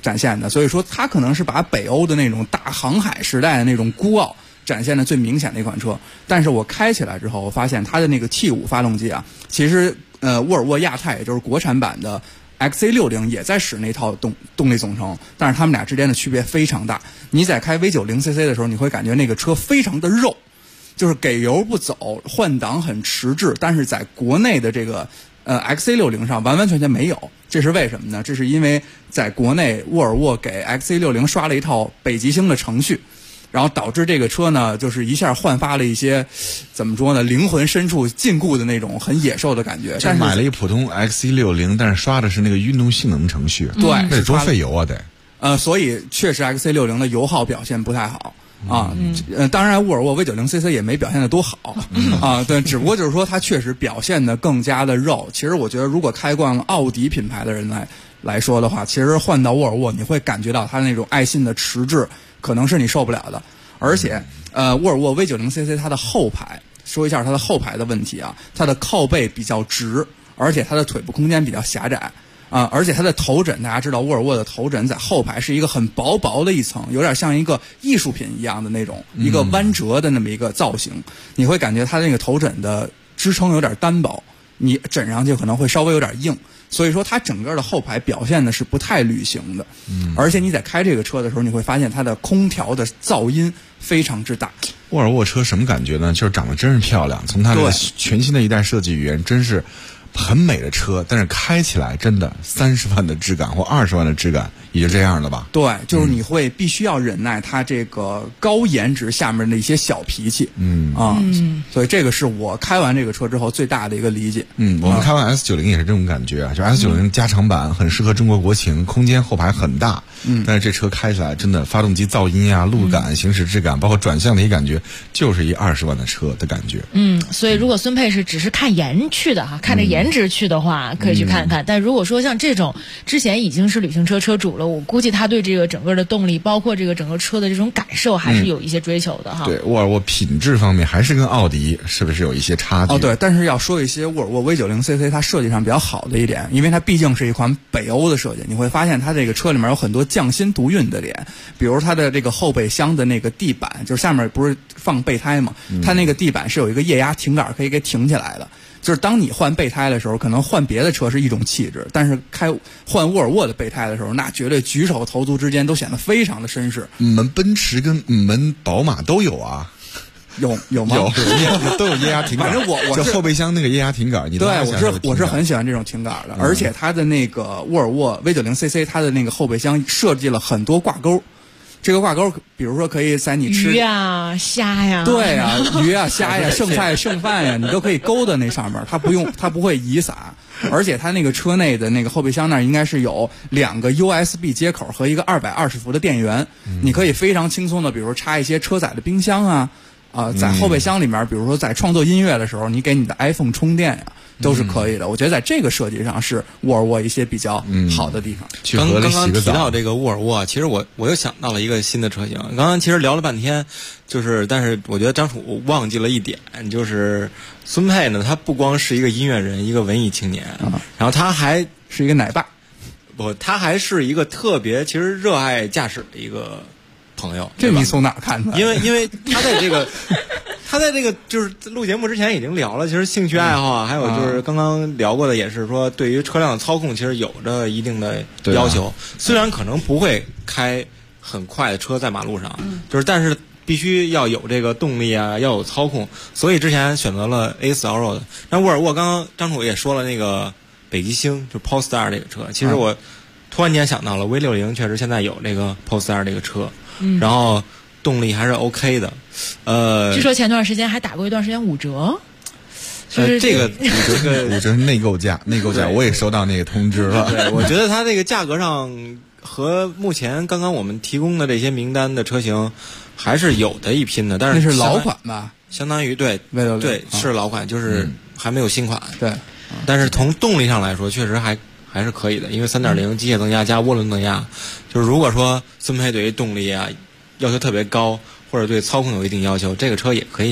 Speaker 13: 展现的，所以说它可能是把北欧的那种大航海时代的那种孤傲展现的最明显的一款车。但是我开起来之后，我发现它的那个 T5 发动机啊，其实沃尔沃亚太也就是国产版的XC60也在使那套动力总成，但是他们俩之间的区别非常大。你在开 V90cc 的时候，你会感觉那个车非常的肉，就是给油不走，换挡很迟滞，但是在国内的这个XC60上完完全全没有。这是为什么呢？这是因为在国内沃尔沃给 XC60刷了一套北极星的程序，然后导致这个车呢，就是一下焕发了一些怎么说呢，灵魂深处禁锢的那种很野兽的感觉。
Speaker 5: 但是买了一普通 XC60，但是刷的是那个运动性能程序，
Speaker 13: 对，
Speaker 5: 那得多费油啊，得。
Speaker 13: 所以确实 XC60 的油耗表现不太好。当然沃尔沃 V90cc 也没表现得多好啊，对，只不过就是说它确实表现得更加的肉。其实我觉得如果开惯了奥迪品牌的人来说的话，其实换到沃尔沃你会感觉到它那种爱信的迟滞可能是你受不了的。而且沃尔沃 V90cc 它的后排，说一下它的后排的问题啊，它的靠背比较直，而且它的腿部空间比较狭窄。而且它的头枕，大家知道沃尔沃的头枕在后排是一个很薄薄的一层，有点像一个艺术品一样的那种一个弯折的那么一个造型，你会感觉它那个头枕的支撑有点单薄，你枕上去可能会稍微有点硬，所以说它整个的后排表现的是不太旅行的。而且你在开这个车的时候，你会发现它的空调的噪音非常之大。
Speaker 5: 沃尔沃车什么感觉呢？就是长得真是漂亮，从它的全新的一代设计语言，真是很美的车，但是开起来真的30万的质感或20万的质感也就这样了吧。
Speaker 13: 对，就是你会必须要忍耐它这个高颜值下面的一些小脾气。所以这个是我开完这个车之后最大的一个理解。
Speaker 5: 我们开完 S90 也是这种感觉啊，就 S90 加长版很适合中国国情，空间后排很大。但是这车开起来真的发动机噪音啊、路感、行驶质感，包括转向的一感觉，就是一20万的车的感觉。
Speaker 8: 所以如果孙佩是只是看颜去的哈，看着颜值去的话，可以去看看。但如果说像这种之前已经是旅行车车主了，我估计他对这个整个的动力，包括这个整个车的这种感受，还是有一些追求的哈。
Speaker 5: 对，沃尔沃品质方面还是跟奥迪是不是有一些差距？
Speaker 13: 对，但是要说一些沃尔沃 V90cc 它设计上比较好的一点，因为它毕竟是一款北欧的设计，你会发现它这个车里面有很多匠心独运的点，比如它的这个后备箱的那个地板，就是下面不是放备胎嘛，它那个地板是有一个液压停杆可以给停起来的。就是当你换备胎的时候，可能换别的车是一种气质，但是换沃尔沃的备胎的时候，那绝对举手投足之间都显得非常的绅士。
Speaker 5: 奔驰跟宝马都有啊。
Speaker 13: 有吗？
Speaker 5: 有都有液压停杆。
Speaker 13: 反正我
Speaker 5: 就后备箱那个液压停杆，
Speaker 13: 对，我是很喜欢这种停杆的。而且它的那个沃尔沃 V90cc 它的那个后备箱设计了很多挂钩。这个挂钩，比如说可以在你吃
Speaker 8: 鱼啊、虾呀，
Speaker 13: 对啊，鱼啊、虾呀、剩饭呀，你都可以勾在那上面，它不会遗撒。而且它那个车内的那个后备箱那儿应该是有2个 USB 接口和一个220伏的电源，你可以非常轻松的，比如说插一些车载的冰箱啊。在后备箱里面，比如说在创作音乐的时候，你给你的 iPhone 充电呀，都是可以的。我觉得在这个设计上是沃尔沃一些比较好的地方。
Speaker 14: 刚刚提到这个沃尔沃，其实我又想到了一个新的车型。刚刚其实聊了半天，但是我觉得张楚忘记了一点，就是孙佩呢，他不光是一个音乐人，一个文艺青年，然后他还
Speaker 13: 是一个奶爸。
Speaker 14: 他还是一个特别其实热爱驾驶的一个朋友。
Speaker 13: 这你从哪看的？
Speaker 14: 因为他在这个就是录节目之前已经聊了，其实兴趣爱好啊，还有就是刚刚聊过的也是说，对于车辆的操控其实有着一定的要求。虽然可能不会开很快的车在马路上，但是必须要有这个动力啊，要有操控，所以之前选择了 A4 Allroad。那沃尔沃刚刚张楚也说了那个北极星，就 Polestar 这个车，其实我突然间想到了 V60 确实现在有这个 Polestar 这个车。然后动力还是 OK 的，
Speaker 8: 据说前段时间还打过一段时间5折，
Speaker 14: 这个
Speaker 5: 5折是内购价，我也收到那个通知了。
Speaker 14: 对，我觉得它这个价格上和目前刚刚我们提供的这些名单的车型还是有的一拼的，但是
Speaker 13: 那是老款吧？
Speaker 14: 相当于对是老款，就是还没有新款。
Speaker 13: 对，
Speaker 14: 但是从动力上来说，确实还是可以的，因为3.0机械增压加涡轮增压，就是如果说孙佩对于动力啊要求特别高，或者对操控有一定要求，这个车也可以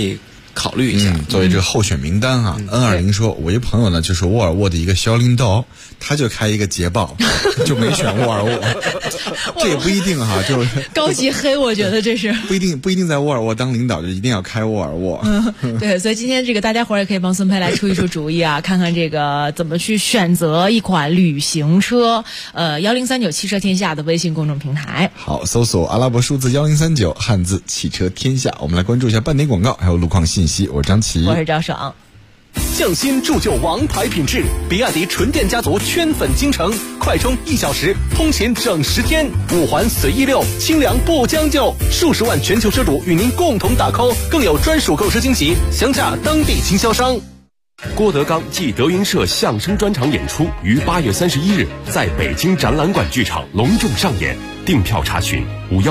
Speaker 14: 考虑一下。
Speaker 5: 作为这个候选名单啊，N20说，我一朋友呢就是沃尔沃的一个肖林道，他就开一个捷豹，就没选沃尔沃。这也不一定哈，就
Speaker 8: 高级黑，我觉得这是
Speaker 5: 不一定在沃尔沃当领导就一定要开沃尔沃。
Speaker 8: 对，所以今天这个大家伙也可以帮孙培来出一出主意啊，看看这个怎么去选择一款旅行车。1039汽车天下的微信公众平台，
Speaker 5: 好，搜索阿拉伯数字1039，汉字汽车天下。我们来关注一下半点广告，还有路况信息。我是张琪，
Speaker 8: 我是赵爽。
Speaker 9: 匠心铸就王牌品质，比亚迪纯电家族圈粉京城，快充1小时，通勤整10天，5环随意溜，清凉不将就，数十万全球车主与您共同打 call， 更有专属购车惊喜，详洽当地经销商。郭德纲暨德云社相声专场演出于8月31日在北京展览馆剧场隆重上演，订票查询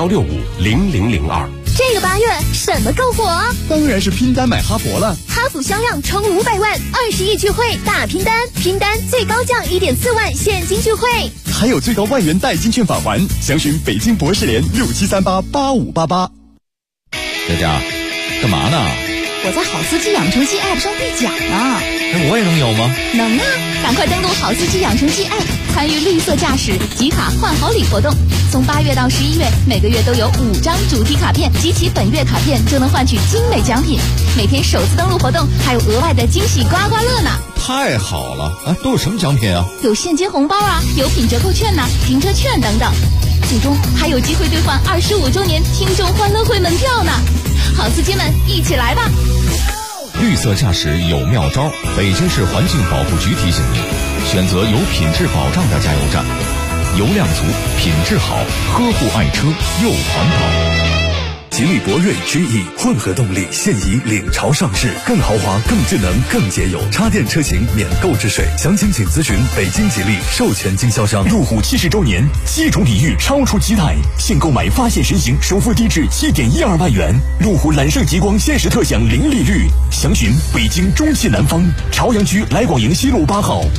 Speaker 9: 51650002。
Speaker 17: 这个8月什么够火？
Speaker 18: 当然是拼单买哈佛了。
Speaker 17: 哈弗销量冲500万，20亿聚会大拼单，拼单最高降1.4万现金聚会，
Speaker 18: 还有最高万元代金券返还。详询北京博士联67388588。
Speaker 19: 佳佳，干嘛呢？
Speaker 17: 我在好司机养成记 App 上兑奖呢。
Speaker 19: 我也能有吗？
Speaker 17: 能啊，赶快登录好司机养成记 App， 参与绿色驾驶集卡换好礼活动。从8月到11月，每个月都有5张主题卡片，集齐本月卡片就能换取精美奖品。每天首次登录活动还有额外的惊喜刮刮乐呢。
Speaker 19: 太好了啊！都有什么奖品啊？
Speaker 17: 有现金红包啊，有品折扣券停车券等等。最终还有机会兑换25周年听众欢乐会门票呢。好司机们，一起来吧！
Speaker 19: 绿色驾驶有妙招，北京市环境保护局提醒您，选择有品质保障的加油站，油量足，品质好，呵护爱车又环保。
Speaker 20: 吉利博瑞 GE 混合动力现已领潮上市，更豪华、更智能、更节油，插电车型免购置税。详情请咨询北京吉利授权经销商。
Speaker 21: 路虎70周年，7重礼遇超出期待，现购买发现神行，首付低至7.12万元。路虎揽胜极光限时特享零利率，详询北京中汽南方朝阳区来广营西路8号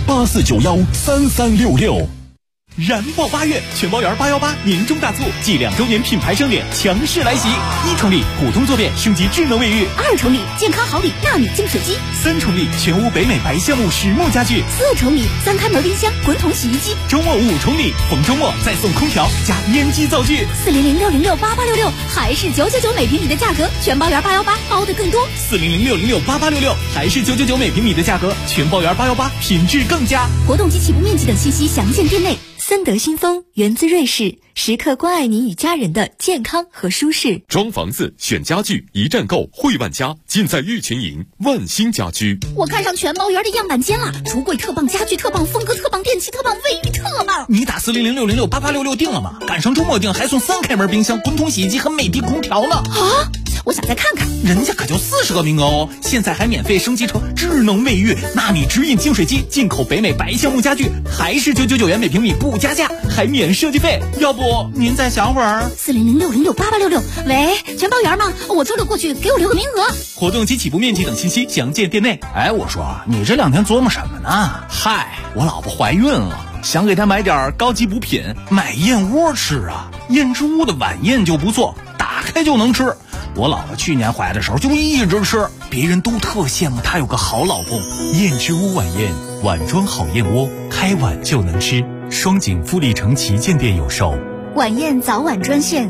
Speaker 21: 84913366。
Speaker 9: 燃爆8月，全包圆818年终大促暨2周年品牌盛典强势来袭！1重礼普通坐便升级智能卫浴
Speaker 17: ，2重礼健康好礼纳米净水机
Speaker 9: ，3重礼全屋北美白橡木实木家具
Speaker 17: ，4重礼3开门冰箱滚筒洗衣机，
Speaker 9: 周末5重礼，逢周末再送空调加烟机灶具
Speaker 17: ，40060688866还是999每平米的价格，全包圆818包的更多
Speaker 9: ，40060688866还是999每平米的价格，全包圆818品质更佳。
Speaker 17: 活动及起步面积等信息详见店内。森德新风源自瑞士，时刻关爱您与家人的健康和舒适。
Speaker 3: 装房子选家具一站购汇万家，尽在玉群营万兴家居。
Speaker 17: 我看上全包园的样板间了，橱柜特棒，家具特棒，风格特棒，电器特棒，卫浴特棒。
Speaker 9: 你打40060688866定了吗？赶上周末定还送3开门冰箱、滚筒洗衣机和美的空调呢。
Speaker 17: 啊！我想再看看，
Speaker 9: 人家可就40个名额哦！现在还免费升级成智能卫浴、纳米直饮净水机，进口北美白橡木家具，还是999元每平米不加价，还免设计费。要不您再想会儿
Speaker 17: ？40060688866，喂，全包园吗？我周六过去，给我留个名额。
Speaker 9: 活动及起步面积等信息详见店内。
Speaker 22: 哎，我说你这2天琢磨什么呢？
Speaker 9: 嗨，我老婆怀孕了，想给她买点高级补品，买燕窝吃啊。燕之屋的晚宴就不错，打开就能吃。我老婆去年怀的时候就一直吃，别人都特羡慕她有个好老公。
Speaker 23: 燕之屋晚宴，碗装好燕窝，开碗就能吃。双井富力城旗舰店有售。
Speaker 17: 晚宴早晚专线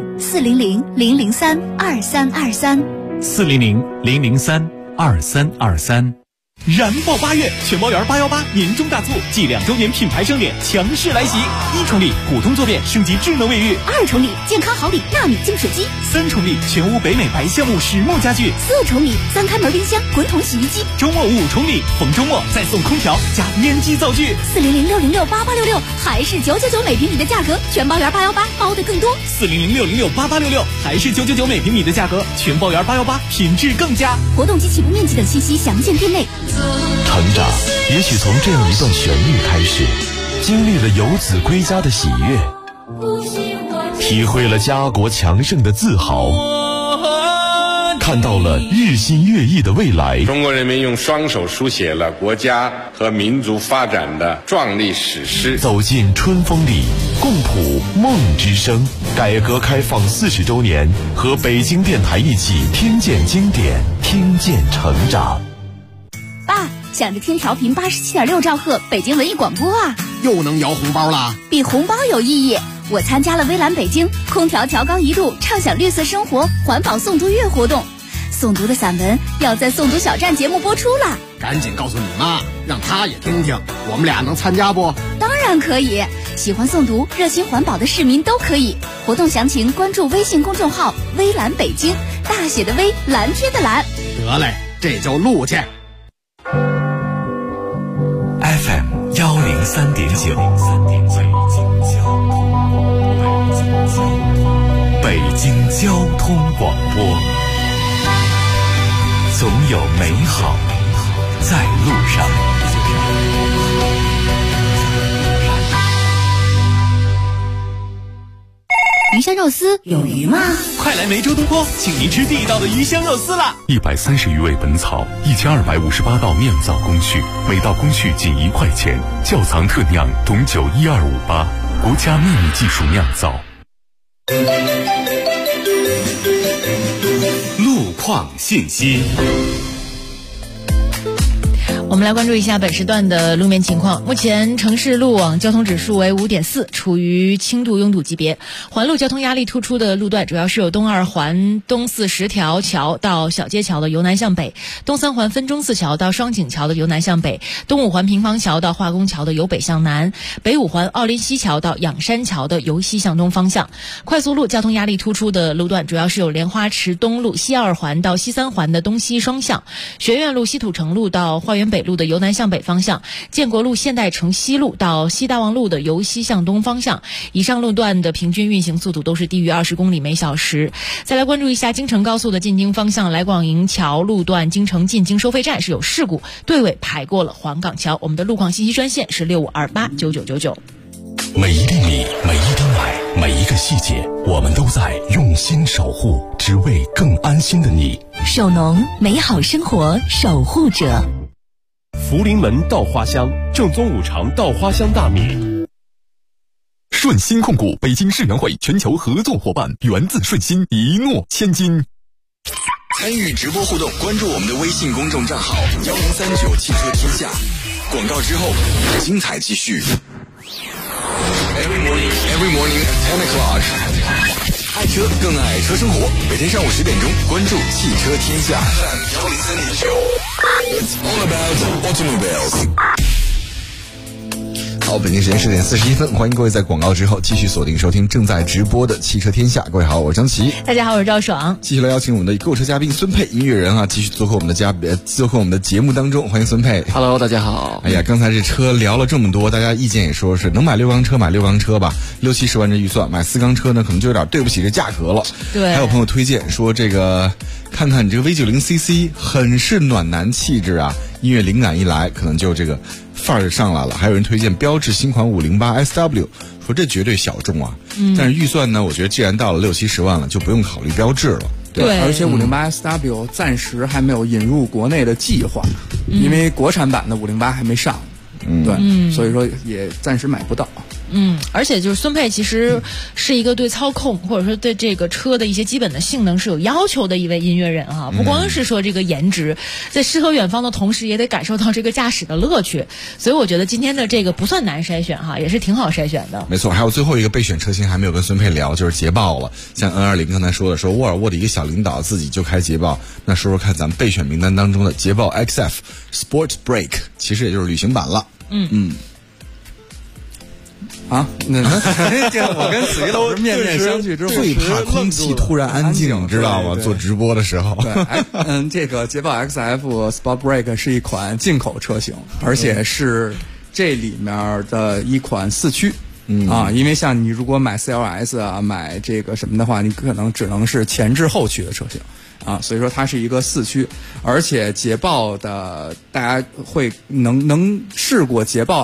Speaker 17: 400-003-2323
Speaker 23: 400-003-2323。
Speaker 9: 燃爆8月，全包圆818年终大促暨2周年品牌盛典强势来袭！1重礼普通坐便升级智能卫浴
Speaker 17: ，2重礼健康好礼纳米净水机
Speaker 9: ，3重礼全屋北美白橡木实木家具
Speaker 17: ，4重礼3开门冰箱滚筒洗衣机，
Speaker 9: 周末5重礼，逢周末再送空调加烟机灶具
Speaker 17: ，40060688866还是999每平米的价格，全包圆818包的更多
Speaker 9: ，40060688866还是999每平米的价格，全包圆818品质更佳。
Speaker 17: 活动及起步面积等信息详见店内。
Speaker 21: 成长也许从这样一段旋律开始，经历了游子归家的喜悦，体会了家国强盛的自豪，
Speaker 19: 看到了日新月异的未来。
Speaker 2: 中国人民用双手书写了国家和民族发展的壮丽史诗。
Speaker 19: 走进春风里，共谱梦之声。改革开放40周年，和北京电台一起听见经典，听见成长。
Speaker 17: 爸，想着听调频87.6兆赫北京文艺广播啊，
Speaker 4: 又能摇红包啦！
Speaker 17: 比红包有意义。我参加了微蓝北京空调调高1度，畅享绿色生活环保诵读月活动。诵读的散文要在诵读小站节目播出了，
Speaker 4: 赶紧告诉你妈，让她也听听。我们俩能参加不？
Speaker 17: 当然可以，喜欢诵读、热心环保的市民都可以。活动详情关注微信公众号“微蓝北京”，大写的微，蓝天的蓝。
Speaker 4: 得嘞，这就录去。
Speaker 19: FM 103.9，北京交通广播，总有美好在路上。
Speaker 11: 鱼香肉丝有鱼吗？
Speaker 23: 快来梅州东坡，请您吃地道的鱼香肉丝啦
Speaker 3: ！130余味本草，1258道酿造工序，每道工序仅1块钱，窖藏特酿董酒12588，国家秘密技术酿造。
Speaker 19: 路况信息。
Speaker 8: 我们来关注一下本时段的路面情况。目前城市路网交通指数为5.4，处于轻度拥堵级别。环路交通压力突出的路段主要是有东二环东四十条桥到小街桥的由南向北，东三环分钟寺桥到双井桥的由南向北，东五环平房桥到化工桥的由北向南，北五环奥林西桥到仰山桥的由西向东方向。快速路交通压力突出的路段主要是有莲花池东路西二环到西三环的东西双向，学院路西土城路到花园北路的由南向北方向，建国路现代城西路到西大望路的由西向东方向。以上路段的平均运行速度都是低于20公里每小时。再来关注一下京承高速的进京方向来广营桥路段京承进京收费站是有事故，队尾排过了黄岗桥。我们的路况信息专线是65289999。
Speaker 19: 每一厘米，每一滴奶，每一个细节，我们都在用心守护，只为更安心的你。
Speaker 17: 首农，美好生活守护者。
Speaker 6: 福临门稻花香，正宗五常稻花香大米。
Speaker 21: 顺鑫控股北京世园会全球合作伙伴，源自顺鑫，一诺千金。
Speaker 10: 参与直播互动，关注我们的微信公众账号1039汽车天下。广告之后，精彩继续。Every morning at 10 o'clock。爱车更爱车生活，每天上午10点钟，关注汽车天下。It's all about automobiles。
Speaker 5: 好，北京时间10点41分，欢迎各位在广告之后继续锁定收听正在直播的汽车天下。各位好，我是张琪。
Speaker 8: 大家好，我是赵爽。
Speaker 5: 继续来邀请我们的购车嘉宾孙佩音乐人啊，继续做客我们的节目当中，欢迎孙佩。
Speaker 15: Hello， 大家好。
Speaker 5: 哎呀，刚才这车聊了这么多，大家意见也说是能买6缸车买6缸车吧，60-70万这预算，买4缸车呢可能就有点对不起这价格了。
Speaker 8: 对。
Speaker 5: 还有朋友推荐说这个看看你这个 V90CC 很是暖男气质啊，音乐灵感一来，可能就这个范儿上来了。还有人推荐标致新款508 SW， 说这绝对小众啊。但是预算呢，我觉得既然到了60-70万了，就不用考虑标致了。
Speaker 13: 对，而且508 SW 暂时还没有引入国内的计划，因为国产版的508还没上。对，所以说也暂时买不到。
Speaker 8: 而且就是孙佩其实是一个对操控或者说对这个车的一些基本的性能是有要求的一位音乐人啊，不光是说这个颜值，在诗和远方的同时也得感受到这个驾驶的乐趣，所以我觉得今天的这个不算难筛选哈，也是挺好筛选的。
Speaker 5: 没错，还有最后一个备选车型还没有跟孙佩聊，就是捷豹了。像 N20 刚才说的，说沃尔沃的一个小领导自己就开捷豹，那说说看咱们备选名单当中的捷豹 XF Sport Break， 其实也就是旅行版了。
Speaker 13: 这我跟子怡老师面面相觑之后，
Speaker 5: 最怕空气突然安静，知道吗？做直播的时候。
Speaker 13: 对，这个捷豹 XF Sport Break 是一款进口车型，而且是这里面的一款4驱。因为像你如果买 CLS 啊，买这个什么的话，你可能只能是前置后驱的车型啊，所以说它是一个4驱，而且捷豹的大家会能试过捷豹啊。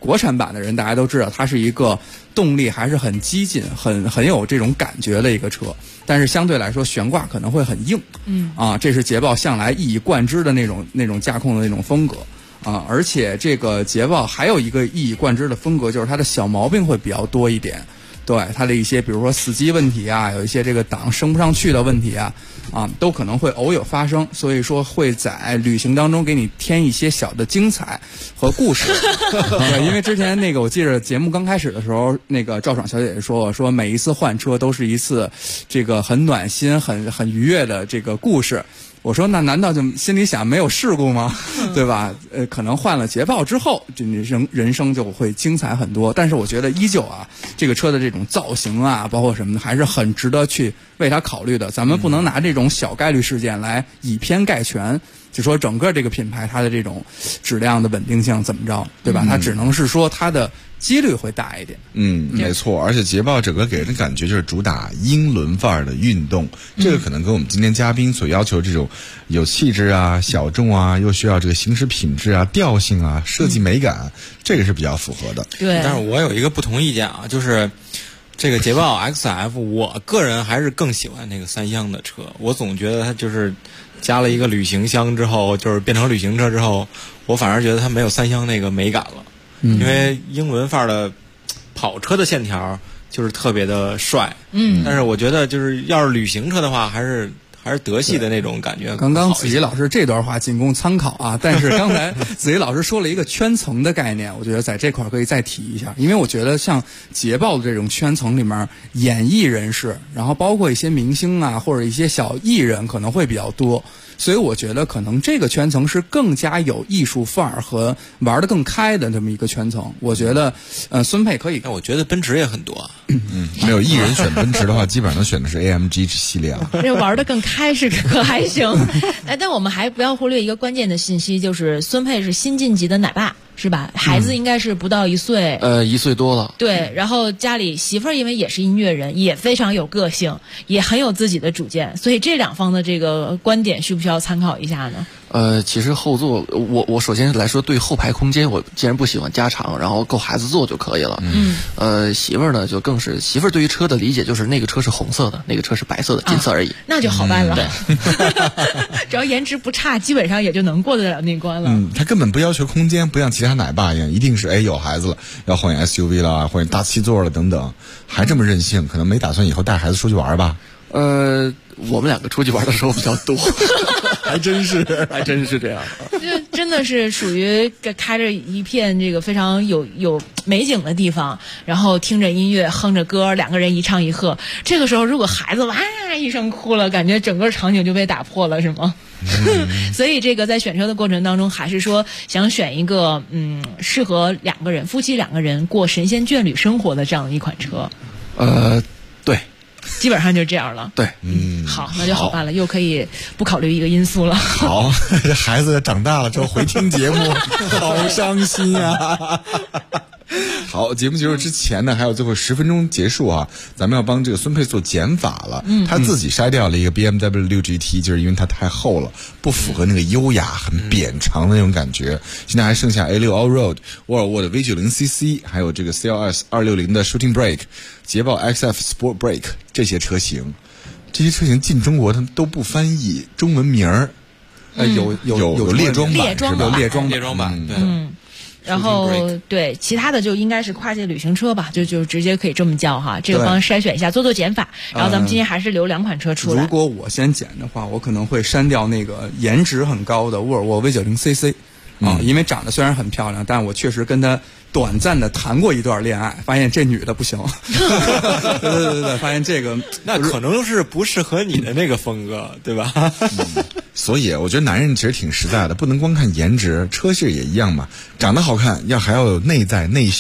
Speaker 13: 国产版的人大家都知道，它是一个动力还是很激进、很有这种感觉的一个车，但是相对来说悬挂可能会很硬。这是捷豹向来一以贯之的那种驾控的那种风格。而且这个捷豹还有一个一以贯之的风格，就是它的小毛病会比较多一点。对它的一些，比如说死机问题啊，有一些这个档升不上去的问题啊，都可能会偶有发生。所以说会在旅行当中给你添一些小的精彩和故事。对，因为之前我记得节目刚开始的时候，赵爽小姐姐说每一次换车都是一次这个很暖心、很愉悦的这个故事。我说那难道就心里想没有事故吗？对吧？可能换了捷豹之后，这人生就会精彩很多。但是我觉得依旧这个车的这种造型啊，包括什么的，还是很值得去为它考虑的。咱们不能拿这种小概率事件来以偏概全，就说整个这个品牌它的这种质量的稳定性怎么着，对吧？它只能是说它的几率会大一点。
Speaker 5: 没错。而且捷豹整个给人的感觉就是主打英伦范儿的运动，这个可能跟我们今天嘉宾所要求这种有气质啊、小众啊，又需要这个行驶品质啊、调性啊、设计美感，这个是比较符合的。
Speaker 8: 对。
Speaker 14: 但是我有一个不同意见啊，就是这个捷豹 XF， 我个人还是更喜欢那个3厢的车。我总觉得它就是加了一个旅行箱之后，就是变成旅行车之后，我反而觉得它没有3厢那个美感了。因为英伦范儿的跑车的线条就是特别的帅，但是我觉得就是要是旅行车的话，还是德系的那种感觉。
Speaker 13: 刚刚子怡老师这段话仅供参考啊，但是刚才子怡老师说了一个圈层的概念，我觉得在这块可以再提一下，因为我觉得像捷豹的这种圈层里面，演艺人士，然后包括一些明星啊，或者一些小艺人可能会比较多。所以我觉得可能这个圈层是更加有艺术范儿和玩得更开的这么一个圈层。我觉得孙沛可以，
Speaker 14: 我觉得奔驰也很多。
Speaker 5: 没有艺人选奔驰的话，基本上都选的是 AMG 系列了。
Speaker 8: 这玩得更开是可还行。但我们还不要忽略一个关键的信息，就是孙沛是新晋级的奶爸。是吧？孩子应该是不到1岁
Speaker 15: ，1岁多了。
Speaker 8: 对，然后家里媳妇儿因为也是音乐人，也非常有个性，也很有自己的主见，所以这两方的这个观点需不需要参考一下呢？
Speaker 15: 其实后座，我首先来说，对后排空间，我既然不喜欢加长，然后够孩子坐就可以了。媳妇儿呢，就更是媳妇儿对于车的理解就是那个车是红色的，那个车是白色的，仅此而已。
Speaker 8: 那就好办了。只要颜值不差，基本上也就能过得了那关了。
Speaker 5: 他根本不要求空间，不像其他奶爸一样，一定是有孩子了要换 SUV 了，换大7座了等等，还这么任性，可能没打算以后带孩子出去玩吧。
Speaker 15: 我们两个出去玩的时候比较多，
Speaker 5: 还真是
Speaker 15: 这样。
Speaker 8: 这真的是属于开着一片这个非常有美景的地方，然后听着音乐，哼着歌，两个人一唱一和。这个时候，如果孩子哇一声哭了，感觉整个场景就被打破了，是吗？所以这个在选车的过程当中，还是说想选一个适合夫妻两个人过神仙眷侣生活的这样的一款车。
Speaker 15: 对。
Speaker 8: 基本上就这样了。
Speaker 15: 对，
Speaker 8: 好，那就好办了，又可以不考虑一个因素了。
Speaker 5: 好，这孩子长大了之后回听节目，好伤心啊！好，节目结束之前呢，还有最后10分钟结束啊，咱们要帮这个孙沛做减法了。他自己筛掉了一个 BMW 6GT，就是因为它太厚了，不符合那个优雅、很扁长的那种感觉。现在还剩下 A6 Allroad、沃尔沃的 V90CC， 还有这个 CLS 260的 Shooting Brake、捷豹 XF Sport Brake 这些车型。这些车型进中国它都不翻译中文名儿，有列装版，
Speaker 8: 有
Speaker 14: 列装版，对。
Speaker 8: 然后对其他的就应该是跨界旅行车吧，就直接可以这么叫哈。这个帮筛选一下，做减法。然后咱们今天还是留2款车出来。
Speaker 13: 如果我先减的话，我可能会删掉那个颜值很高的沃尔沃 V90CC 因为长得虽然很漂亮，但我确实跟她短暂的谈过一段恋爱，发现这女的不行。对，发现这个
Speaker 14: 那可能是不适合你的那个风格，对吧？
Speaker 5: 所以我觉得男人其实挺实在的，不能光看颜值，车系也一样嘛，长得好看还要有内在内秀，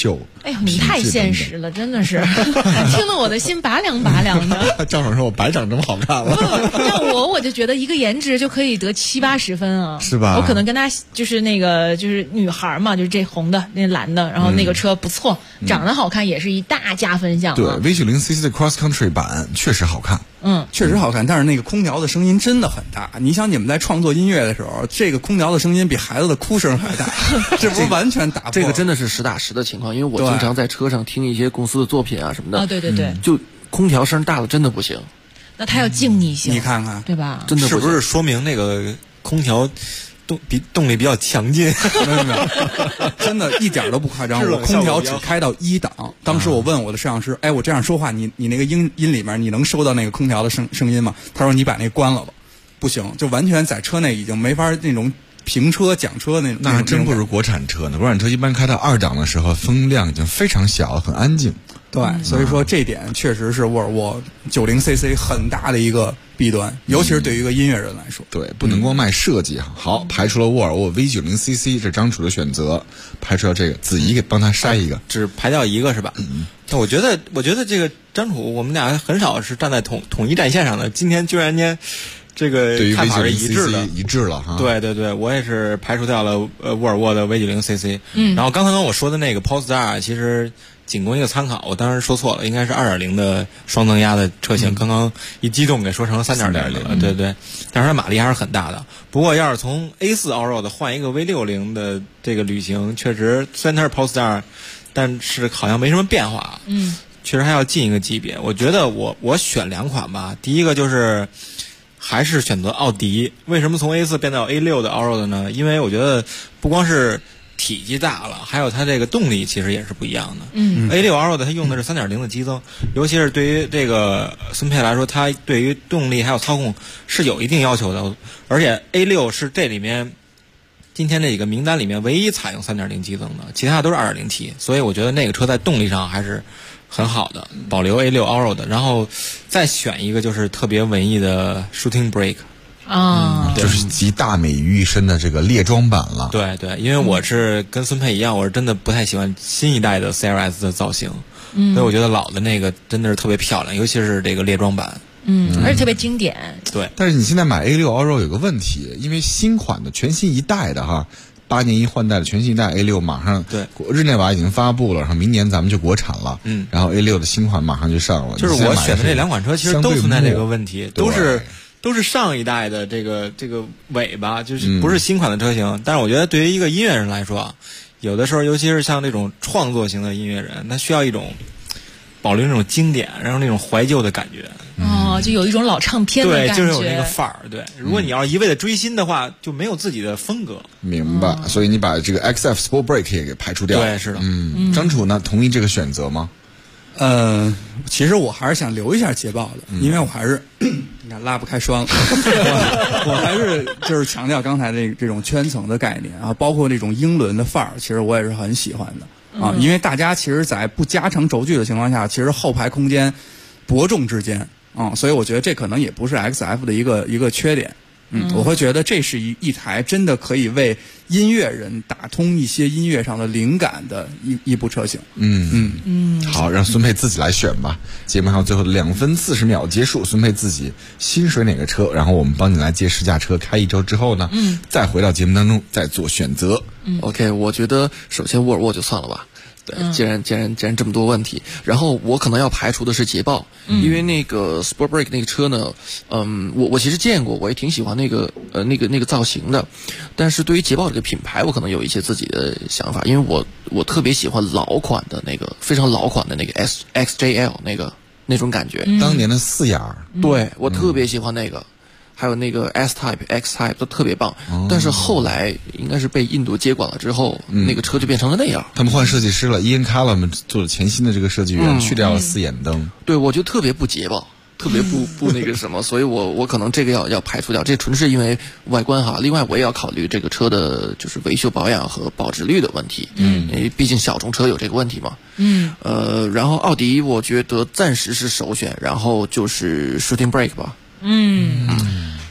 Speaker 8: 哎呦，你太现实了，真的是，听得我的心拔凉拔凉的。
Speaker 5: 赵爽说：“我白长这么好看了。”
Speaker 8: 让我就觉得一个颜值就可以得70-80分啊，
Speaker 5: 是吧？
Speaker 8: 我可能跟他就是女孩嘛，就是这红的那蓝的，然后那个车不错，长得好看也是一大加分项。
Speaker 5: 对 ，V90cc 的 Cross Country 版确实好看。
Speaker 13: 确实好看，但是那个空调的声音真的很大。你想，你们在创作音乐的时候，这个空调的声音比孩子的哭声还大，这不是完全打破？
Speaker 15: 这个真的是实打实的情况，因为我经常在车上听一些公司的作品啊什么的。
Speaker 8: 啊，对对对，
Speaker 15: 就空调声大了真的不行。
Speaker 8: 那它要静谧性，
Speaker 13: 你看看，
Speaker 8: 对吧？
Speaker 15: 真的
Speaker 14: 是不是说明那个空调动力比较强劲？
Speaker 13: 没有，真的一点都不夸张。我空调只开到1档，当时我问我的摄像师：“哎，我这样说话，你那个音里面你能收到那个空调的声音吗？”他说：“你把那关了吧。”不行，就完全在车内已经没法那种评车讲车那种。
Speaker 5: 那还真不如国产车呢。国产车一般开到2档的时候，风量已经非常小，很安静。
Speaker 13: 对，所以说这点确实是沃尔沃90cc 很大的一个弊端，尤其是对于一个音乐人来说。
Speaker 5: 对，不能光卖设计哈。好，排除了沃尔沃 V90cc 这张楚的选择，排除了这个子怡给帮他筛一个，
Speaker 14: 只排掉一个是吧？那我觉得这个张楚，我们俩很少是站在统一战线上的，今天居然间这个看法是一致的，
Speaker 5: 一致了哈。
Speaker 14: 对对对，我也是排除掉了沃尔沃的 V90cc。然后刚才我说的那个 Polestar 其实仅供一个参考，我当时说错了，应该是 2.0 的双增压的车型，刚刚一激动给说成了 3.0 了，对对。但是它马力还是很大的。不过要是从 A4 Allroad 换一个 V60 的这个旅行，确实虽然它是 Polestar， 但是好像没什么变化。确实还要进一个级别。我觉得我选2款吧，第一个就是还是选择奥迪。为什么从 A4 变到 A6 的 Allroad 呢？因为我觉得不光是体积大了，还有它这个动力其实也是不一样的。A6 Allroad 它用的是 3.0 的激增，尤其是对于这个孙沛来说，它对于动力还有操控是有一定要求的。而且 A6 是这里面今天这几个名单里面唯一采用 3.0 激增的，其他都是 2.0T， 所以我觉得那个车在动力上还是很好的，保留 A6 Allroad， 然后再选一个就是特别文艺的 Shooting Brake。
Speaker 5: 就是集大美于一身的这个猎装版了。
Speaker 14: 对对，因为我是跟孙沛一样，我是真的不太喜欢新一代的 CLS 的造型，所以我觉得老的那个真的是特别漂亮，尤其是这个猎装版。
Speaker 8: 而且特别经典。
Speaker 14: 对，
Speaker 5: 但是你现在买 A6 Allroad 有个问题，因为新款的全新一代的哈，8年一换代的全新一代 A6 马上
Speaker 14: 对
Speaker 5: 日内瓦已经发布了，然后明年咱们就国产了。然后 A6 的新款马上就上了。
Speaker 14: 就是我选的这2款车其实都存在这个问题，都是上一代的这个尾巴，就是不是新款的车型。但是我觉得对于一个音乐人来说啊，有的时候尤其是像这种创作型的音乐人，他需要一种保留那种经典，然后那种怀旧的感觉。
Speaker 8: 就有一种老唱片的感觉。
Speaker 14: 对，就是有那个范儿。对，如果你要一味的追新的话，就没有自己的风格。
Speaker 5: 明白。所以你把这个 XF Sport Brake 也给排除掉。
Speaker 14: 对，是的。
Speaker 5: 张楚呢，同意这个选择吗？
Speaker 13: 其实我还是想留一下捷豹的，因为我还是你看拉不开栓了，我还是就是强调刚才这种圈层的概念啊，包括这种英伦的范儿，其实我也是很喜欢的啊，因为大家其实在不加长轴距的情况下，其实后排空间伯仲之间所以我觉得这可能也不是 XF 的一个缺点。我会觉得这是一台真的可以为音乐人打通一些音乐上的灵感的一部车型。
Speaker 5: 好，让孙沛自己来选吧。节目还有最后的2分40秒结束，孙沛自己心水哪个车，然后我们帮你来借试驾车，开1周之后呢，再回到节目当中再做选择。
Speaker 15: OK， 我觉得首先沃尔沃就算了吧。对，既然这么多问题，然后我可能要排除的是捷豹，因为那个 Sport Brake 那个车呢，我其实见过，我也挺喜欢那个造型的，但是对于捷豹这个品牌，我可能有一些自己的想法，因为我特别喜欢老款的那个非常老款的那个 XJL 那种感觉，
Speaker 5: 当年的4眼，
Speaker 15: 对我特别喜欢那个。还有那个 S-Type、X-Type 都特别棒，但是后来应该是被印度接管了之后，那个车就变成了那样。
Speaker 5: 他们换设计师了，Ian Callum做了全新的这个设计员，去掉了4眼灯。
Speaker 15: 对，我就特别不捷豹，特别不那个什么，所以我可能这个要排除掉，这纯是因为外观哈。另外我也要考虑这个车的就是维修保养和保值率的问题，因为毕竟小众车有这个问题嘛。然后奥迪我觉得暂时是首选，然后就是 Shooting Brake 吧。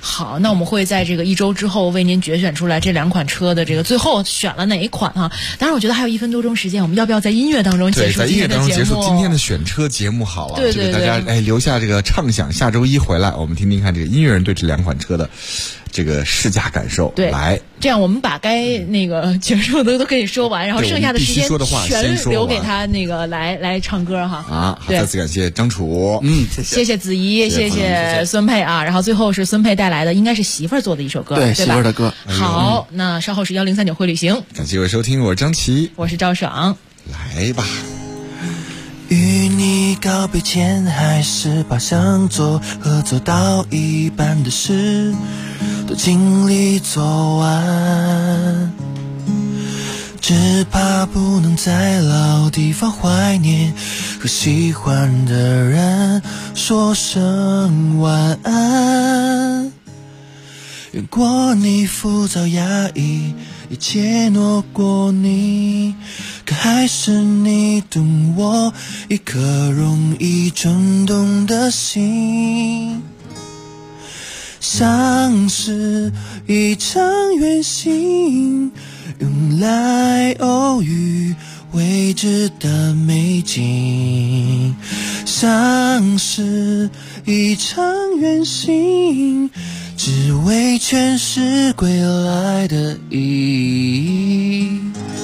Speaker 8: 好，那我们会在这个1周之后为您决选出来这2款车的这个最后选了哪一款啊？当然，我觉得还有1分多钟时间，我们要不要在音乐当中结束今天的节目？
Speaker 5: 在音乐当中结束今天的选车节目好了。
Speaker 8: 对对对，
Speaker 5: 这个大家留下这个畅想，下周1回来我们听听看这个音乐人对这2款车的这个试驾感受。
Speaker 8: 对，
Speaker 5: 来，
Speaker 8: 这样我们把该那个结束的都可以说完，然后剩下的时间全留给他那个来唱歌哈。
Speaker 5: 啊，好，再次感谢张楚，
Speaker 8: 谢谢子怡，谢谢孙佩啊，然后最后是孙佩带来的应该是媳妇儿做的一首歌，
Speaker 15: 对
Speaker 8: 吧？
Speaker 15: 媳妇儿的歌。
Speaker 8: 好，那稍后是1039会旅行，
Speaker 5: 感谢各位收听，我是张琪，
Speaker 8: 我是赵爽，
Speaker 5: 来吧。
Speaker 16: 与你告别前，还是把想做和做到一半的事都尽力做完，只怕不能在老地方怀念和喜欢的人说声晚安。越过你浮躁压抑，也接诺过你，可还是你懂我一颗容易震动的心，像是一场远行，用来偶遇未知的美景，像是一场远行，只为诠释归来的意义。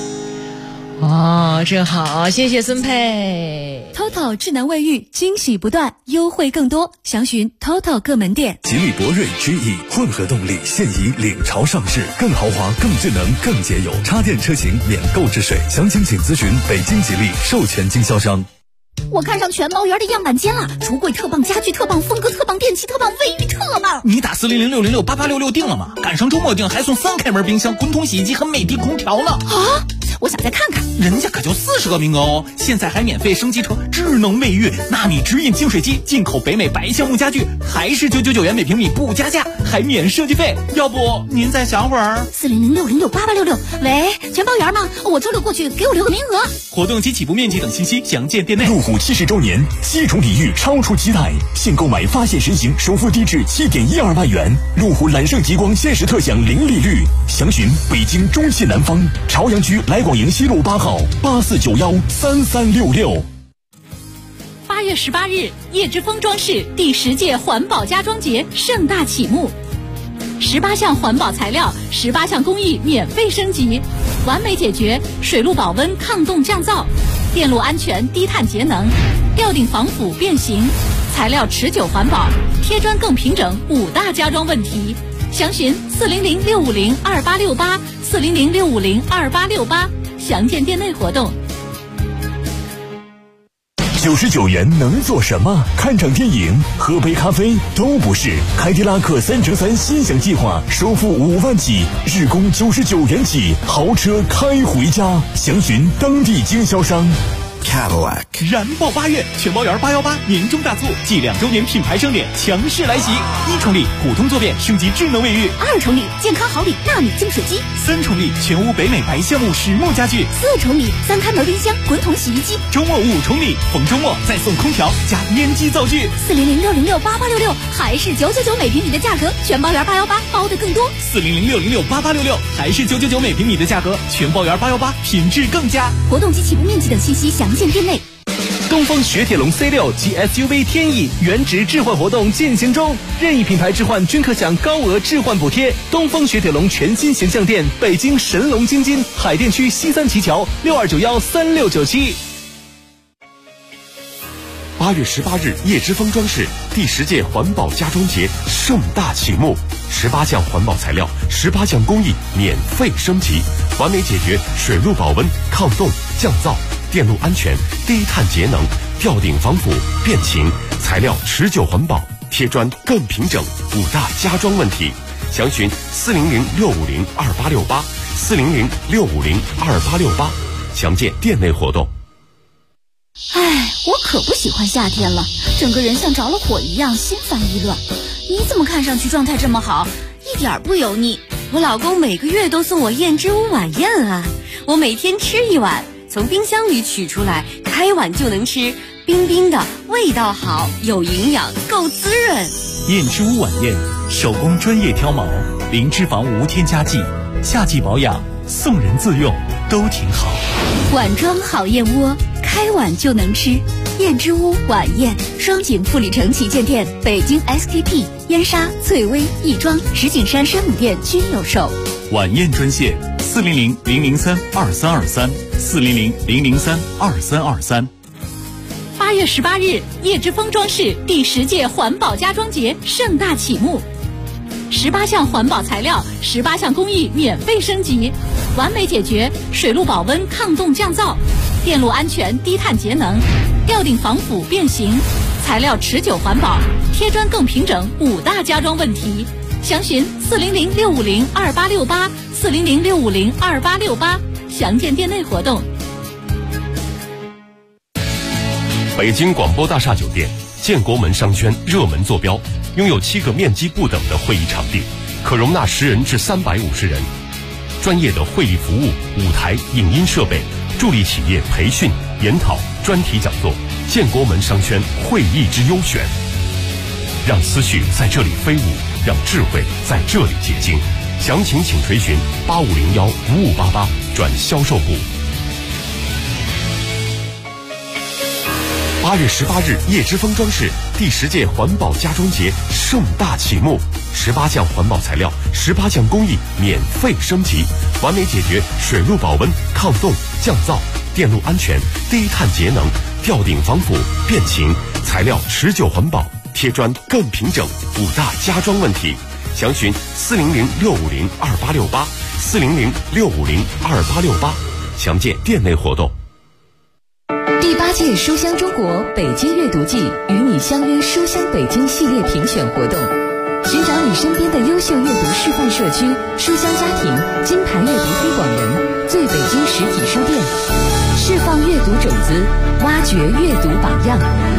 Speaker 8: 哦，真好，谢谢孙佩。
Speaker 17: TOTO 智能卫浴，惊喜不断，优惠更多，详询 TOTO 各门店。
Speaker 20: 吉利博瑞 GE 混合动力现已领潮上市，更豪华、更智能、更节油，插电车型免购置税，详情请咨询北京吉利授权经销商。
Speaker 17: 我看上全包园的样板间了，橱柜特棒，家具特棒，风格特棒，电器特棒，卫浴特棒。
Speaker 22: 你打40060688866订了吗？赶上周末订还送3开门冰箱、滚筒洗衣机和美的空调呢。
Speaker 17: 啊！我想再看看，
Speaker 22: 人家可就40个名额哦！现在还免费升级成智能卫浴、纳米直饮净水机，进口北美白橡木家具，还是999元每平米不加价，还免设计费。要不您再想会儿
Speaker 17: ？40060688866，喂，全包园吗？我周六过去，给我留个名额。
Speaker 22: 活动及起步面积等信息详见店内。
Speaker 21: 路虎70周年，7重礼遇超出期待，现购买发现神行首付低至7.12万元，路虎揽胜极光限时特享零利率，详询北京中信南方朝阳区来广营西路8号84913366。
Speaker 17: 8月18日，叶之峰装饰第10届环保家装节盛大启幕，18项环保材料，18项工艺免费升级，完美解决水路保温、抗冻降噪、电路安全、低碳节能、吊顶防腐变形、材料持久环保、贴砖更平整5大家装问题。详询400-650-2868，400-650-2868，详见店内活动。
Speaker 21: 99元能做什么？看场电影、喝杯咖啡都不是。凯迪拉克3乘3心想计划，首付5万起，日供99元起，豪车开回家。详询当地经销商。
Speaker 18: Cadillac
Speaker 22: 燃爆8月，全包园818年终大促暨2周年品牌盛典强势来袭！1重礼普通坐便升级智能卫浴
Speaker 17: ，2重礼健康好礼纳米净水机
Speaker 22: ，3重礼全屋北美白橡木实木家具
Speaker 17: ，4重礼3开门冰箱、滚筒洗衣机。
Speaker 22: 周末5重礼，逢周末再送空调加烟机灶具。
Speaker 17: 400-606-8866，还是999每平米的价格，全包园818包的更多。
Speaker 22: 400-606-8866，还是999每平米的价格，全包园818品质更佳。
Speaker 17: 活动及起步面积等信息详见店内。
Speaker 9: 东风雪铁龙 C6 及 SUV 天翼原值置换活动进行中，任意品牌置换均可享高额置换补贴。东风雪铁龙全新形象店，北京神龙京津海淀区西三旗桥62913697。
Speaker 3: 8月18日，叶之峰装饰第10届环保家装节盛大启幕，18项环保材料，18项工艺免费升级，完美解决水路保温、抗冻、降噪、电路安全、低碳节能、吊顶防腐变形、材料持久环保、贴砖更平整5大家装问题。详询400-650-2868，400-650-2868，详见店内活动。
Speaker 17: 唉，我可不喜欢夏天了，整个人像着了火一样，心烦意乱。你怎么看上去状态这么好，一点不油腻？
Speaker 1: 我老公每个月都送我燕之屋晚宴啊，我每天吃1碗，从冰箱里取出来，开碗就能吃，冰冰的，味道好，有营养，够滋润。
Speaker 23: 燕之屋晚宴手工专业挑毛，零脂肪无添加剂，夏季保养送人自用都挺好。
Speaker 17: 碗庄好燕窝，开碗就能吃。燕之屋晚宴，双井富力城旗舰店、北京 SKP、燕莎、翠微、亦庄、石景山生母店均有售。
Speaker 23: 晚宴专线400-003-2323，400-003-2323。
Speaker 22: 8月18日，叶之峰装饰第10届环保家装节盛大启幕，18项环保材料，18项工艺免费升级，完美解决水路保温、抗冻降噪、电路安全、低碳节能、吊顶防腐变形、材料持久环保、贴砖更平整5大家装问题。详询400-650-2868，400-650-2868，详见店内活动。
Speaker 3: 北京广播大厦酒店建国门商圈热门坐标，拥有7个面积不等的会议场地，可容纳10人至350人。专业的会议服务、舞台、影音设备，助力企业培训、研讨、专题讲座。建国门商圈会议之优选，让思绪在这里飞舞，让智慧在这里结晶。详情请垂询8501-5588转销售部。8月18日，叶之峰装饰第10届环保家装节盛大启幕，18项环保材料，18项工艺免费升级，完美解决水路保温、抗冻、降噪、电路安全、低碳节能、吊顶防腐、变形、材料持久环保、贴砖更平整5大家装问题。详询400-650-2868，400-650-2868，详见店内活动。
Speaker 2: 第8届书香中国北京阅读季与你相约书香北京系列评选活动，寻找你身边的优秀阅读示范社区、书香家庭、金牌阅读推广人、最北京实体书店，释放阅读种子，挖掘阅读榜样。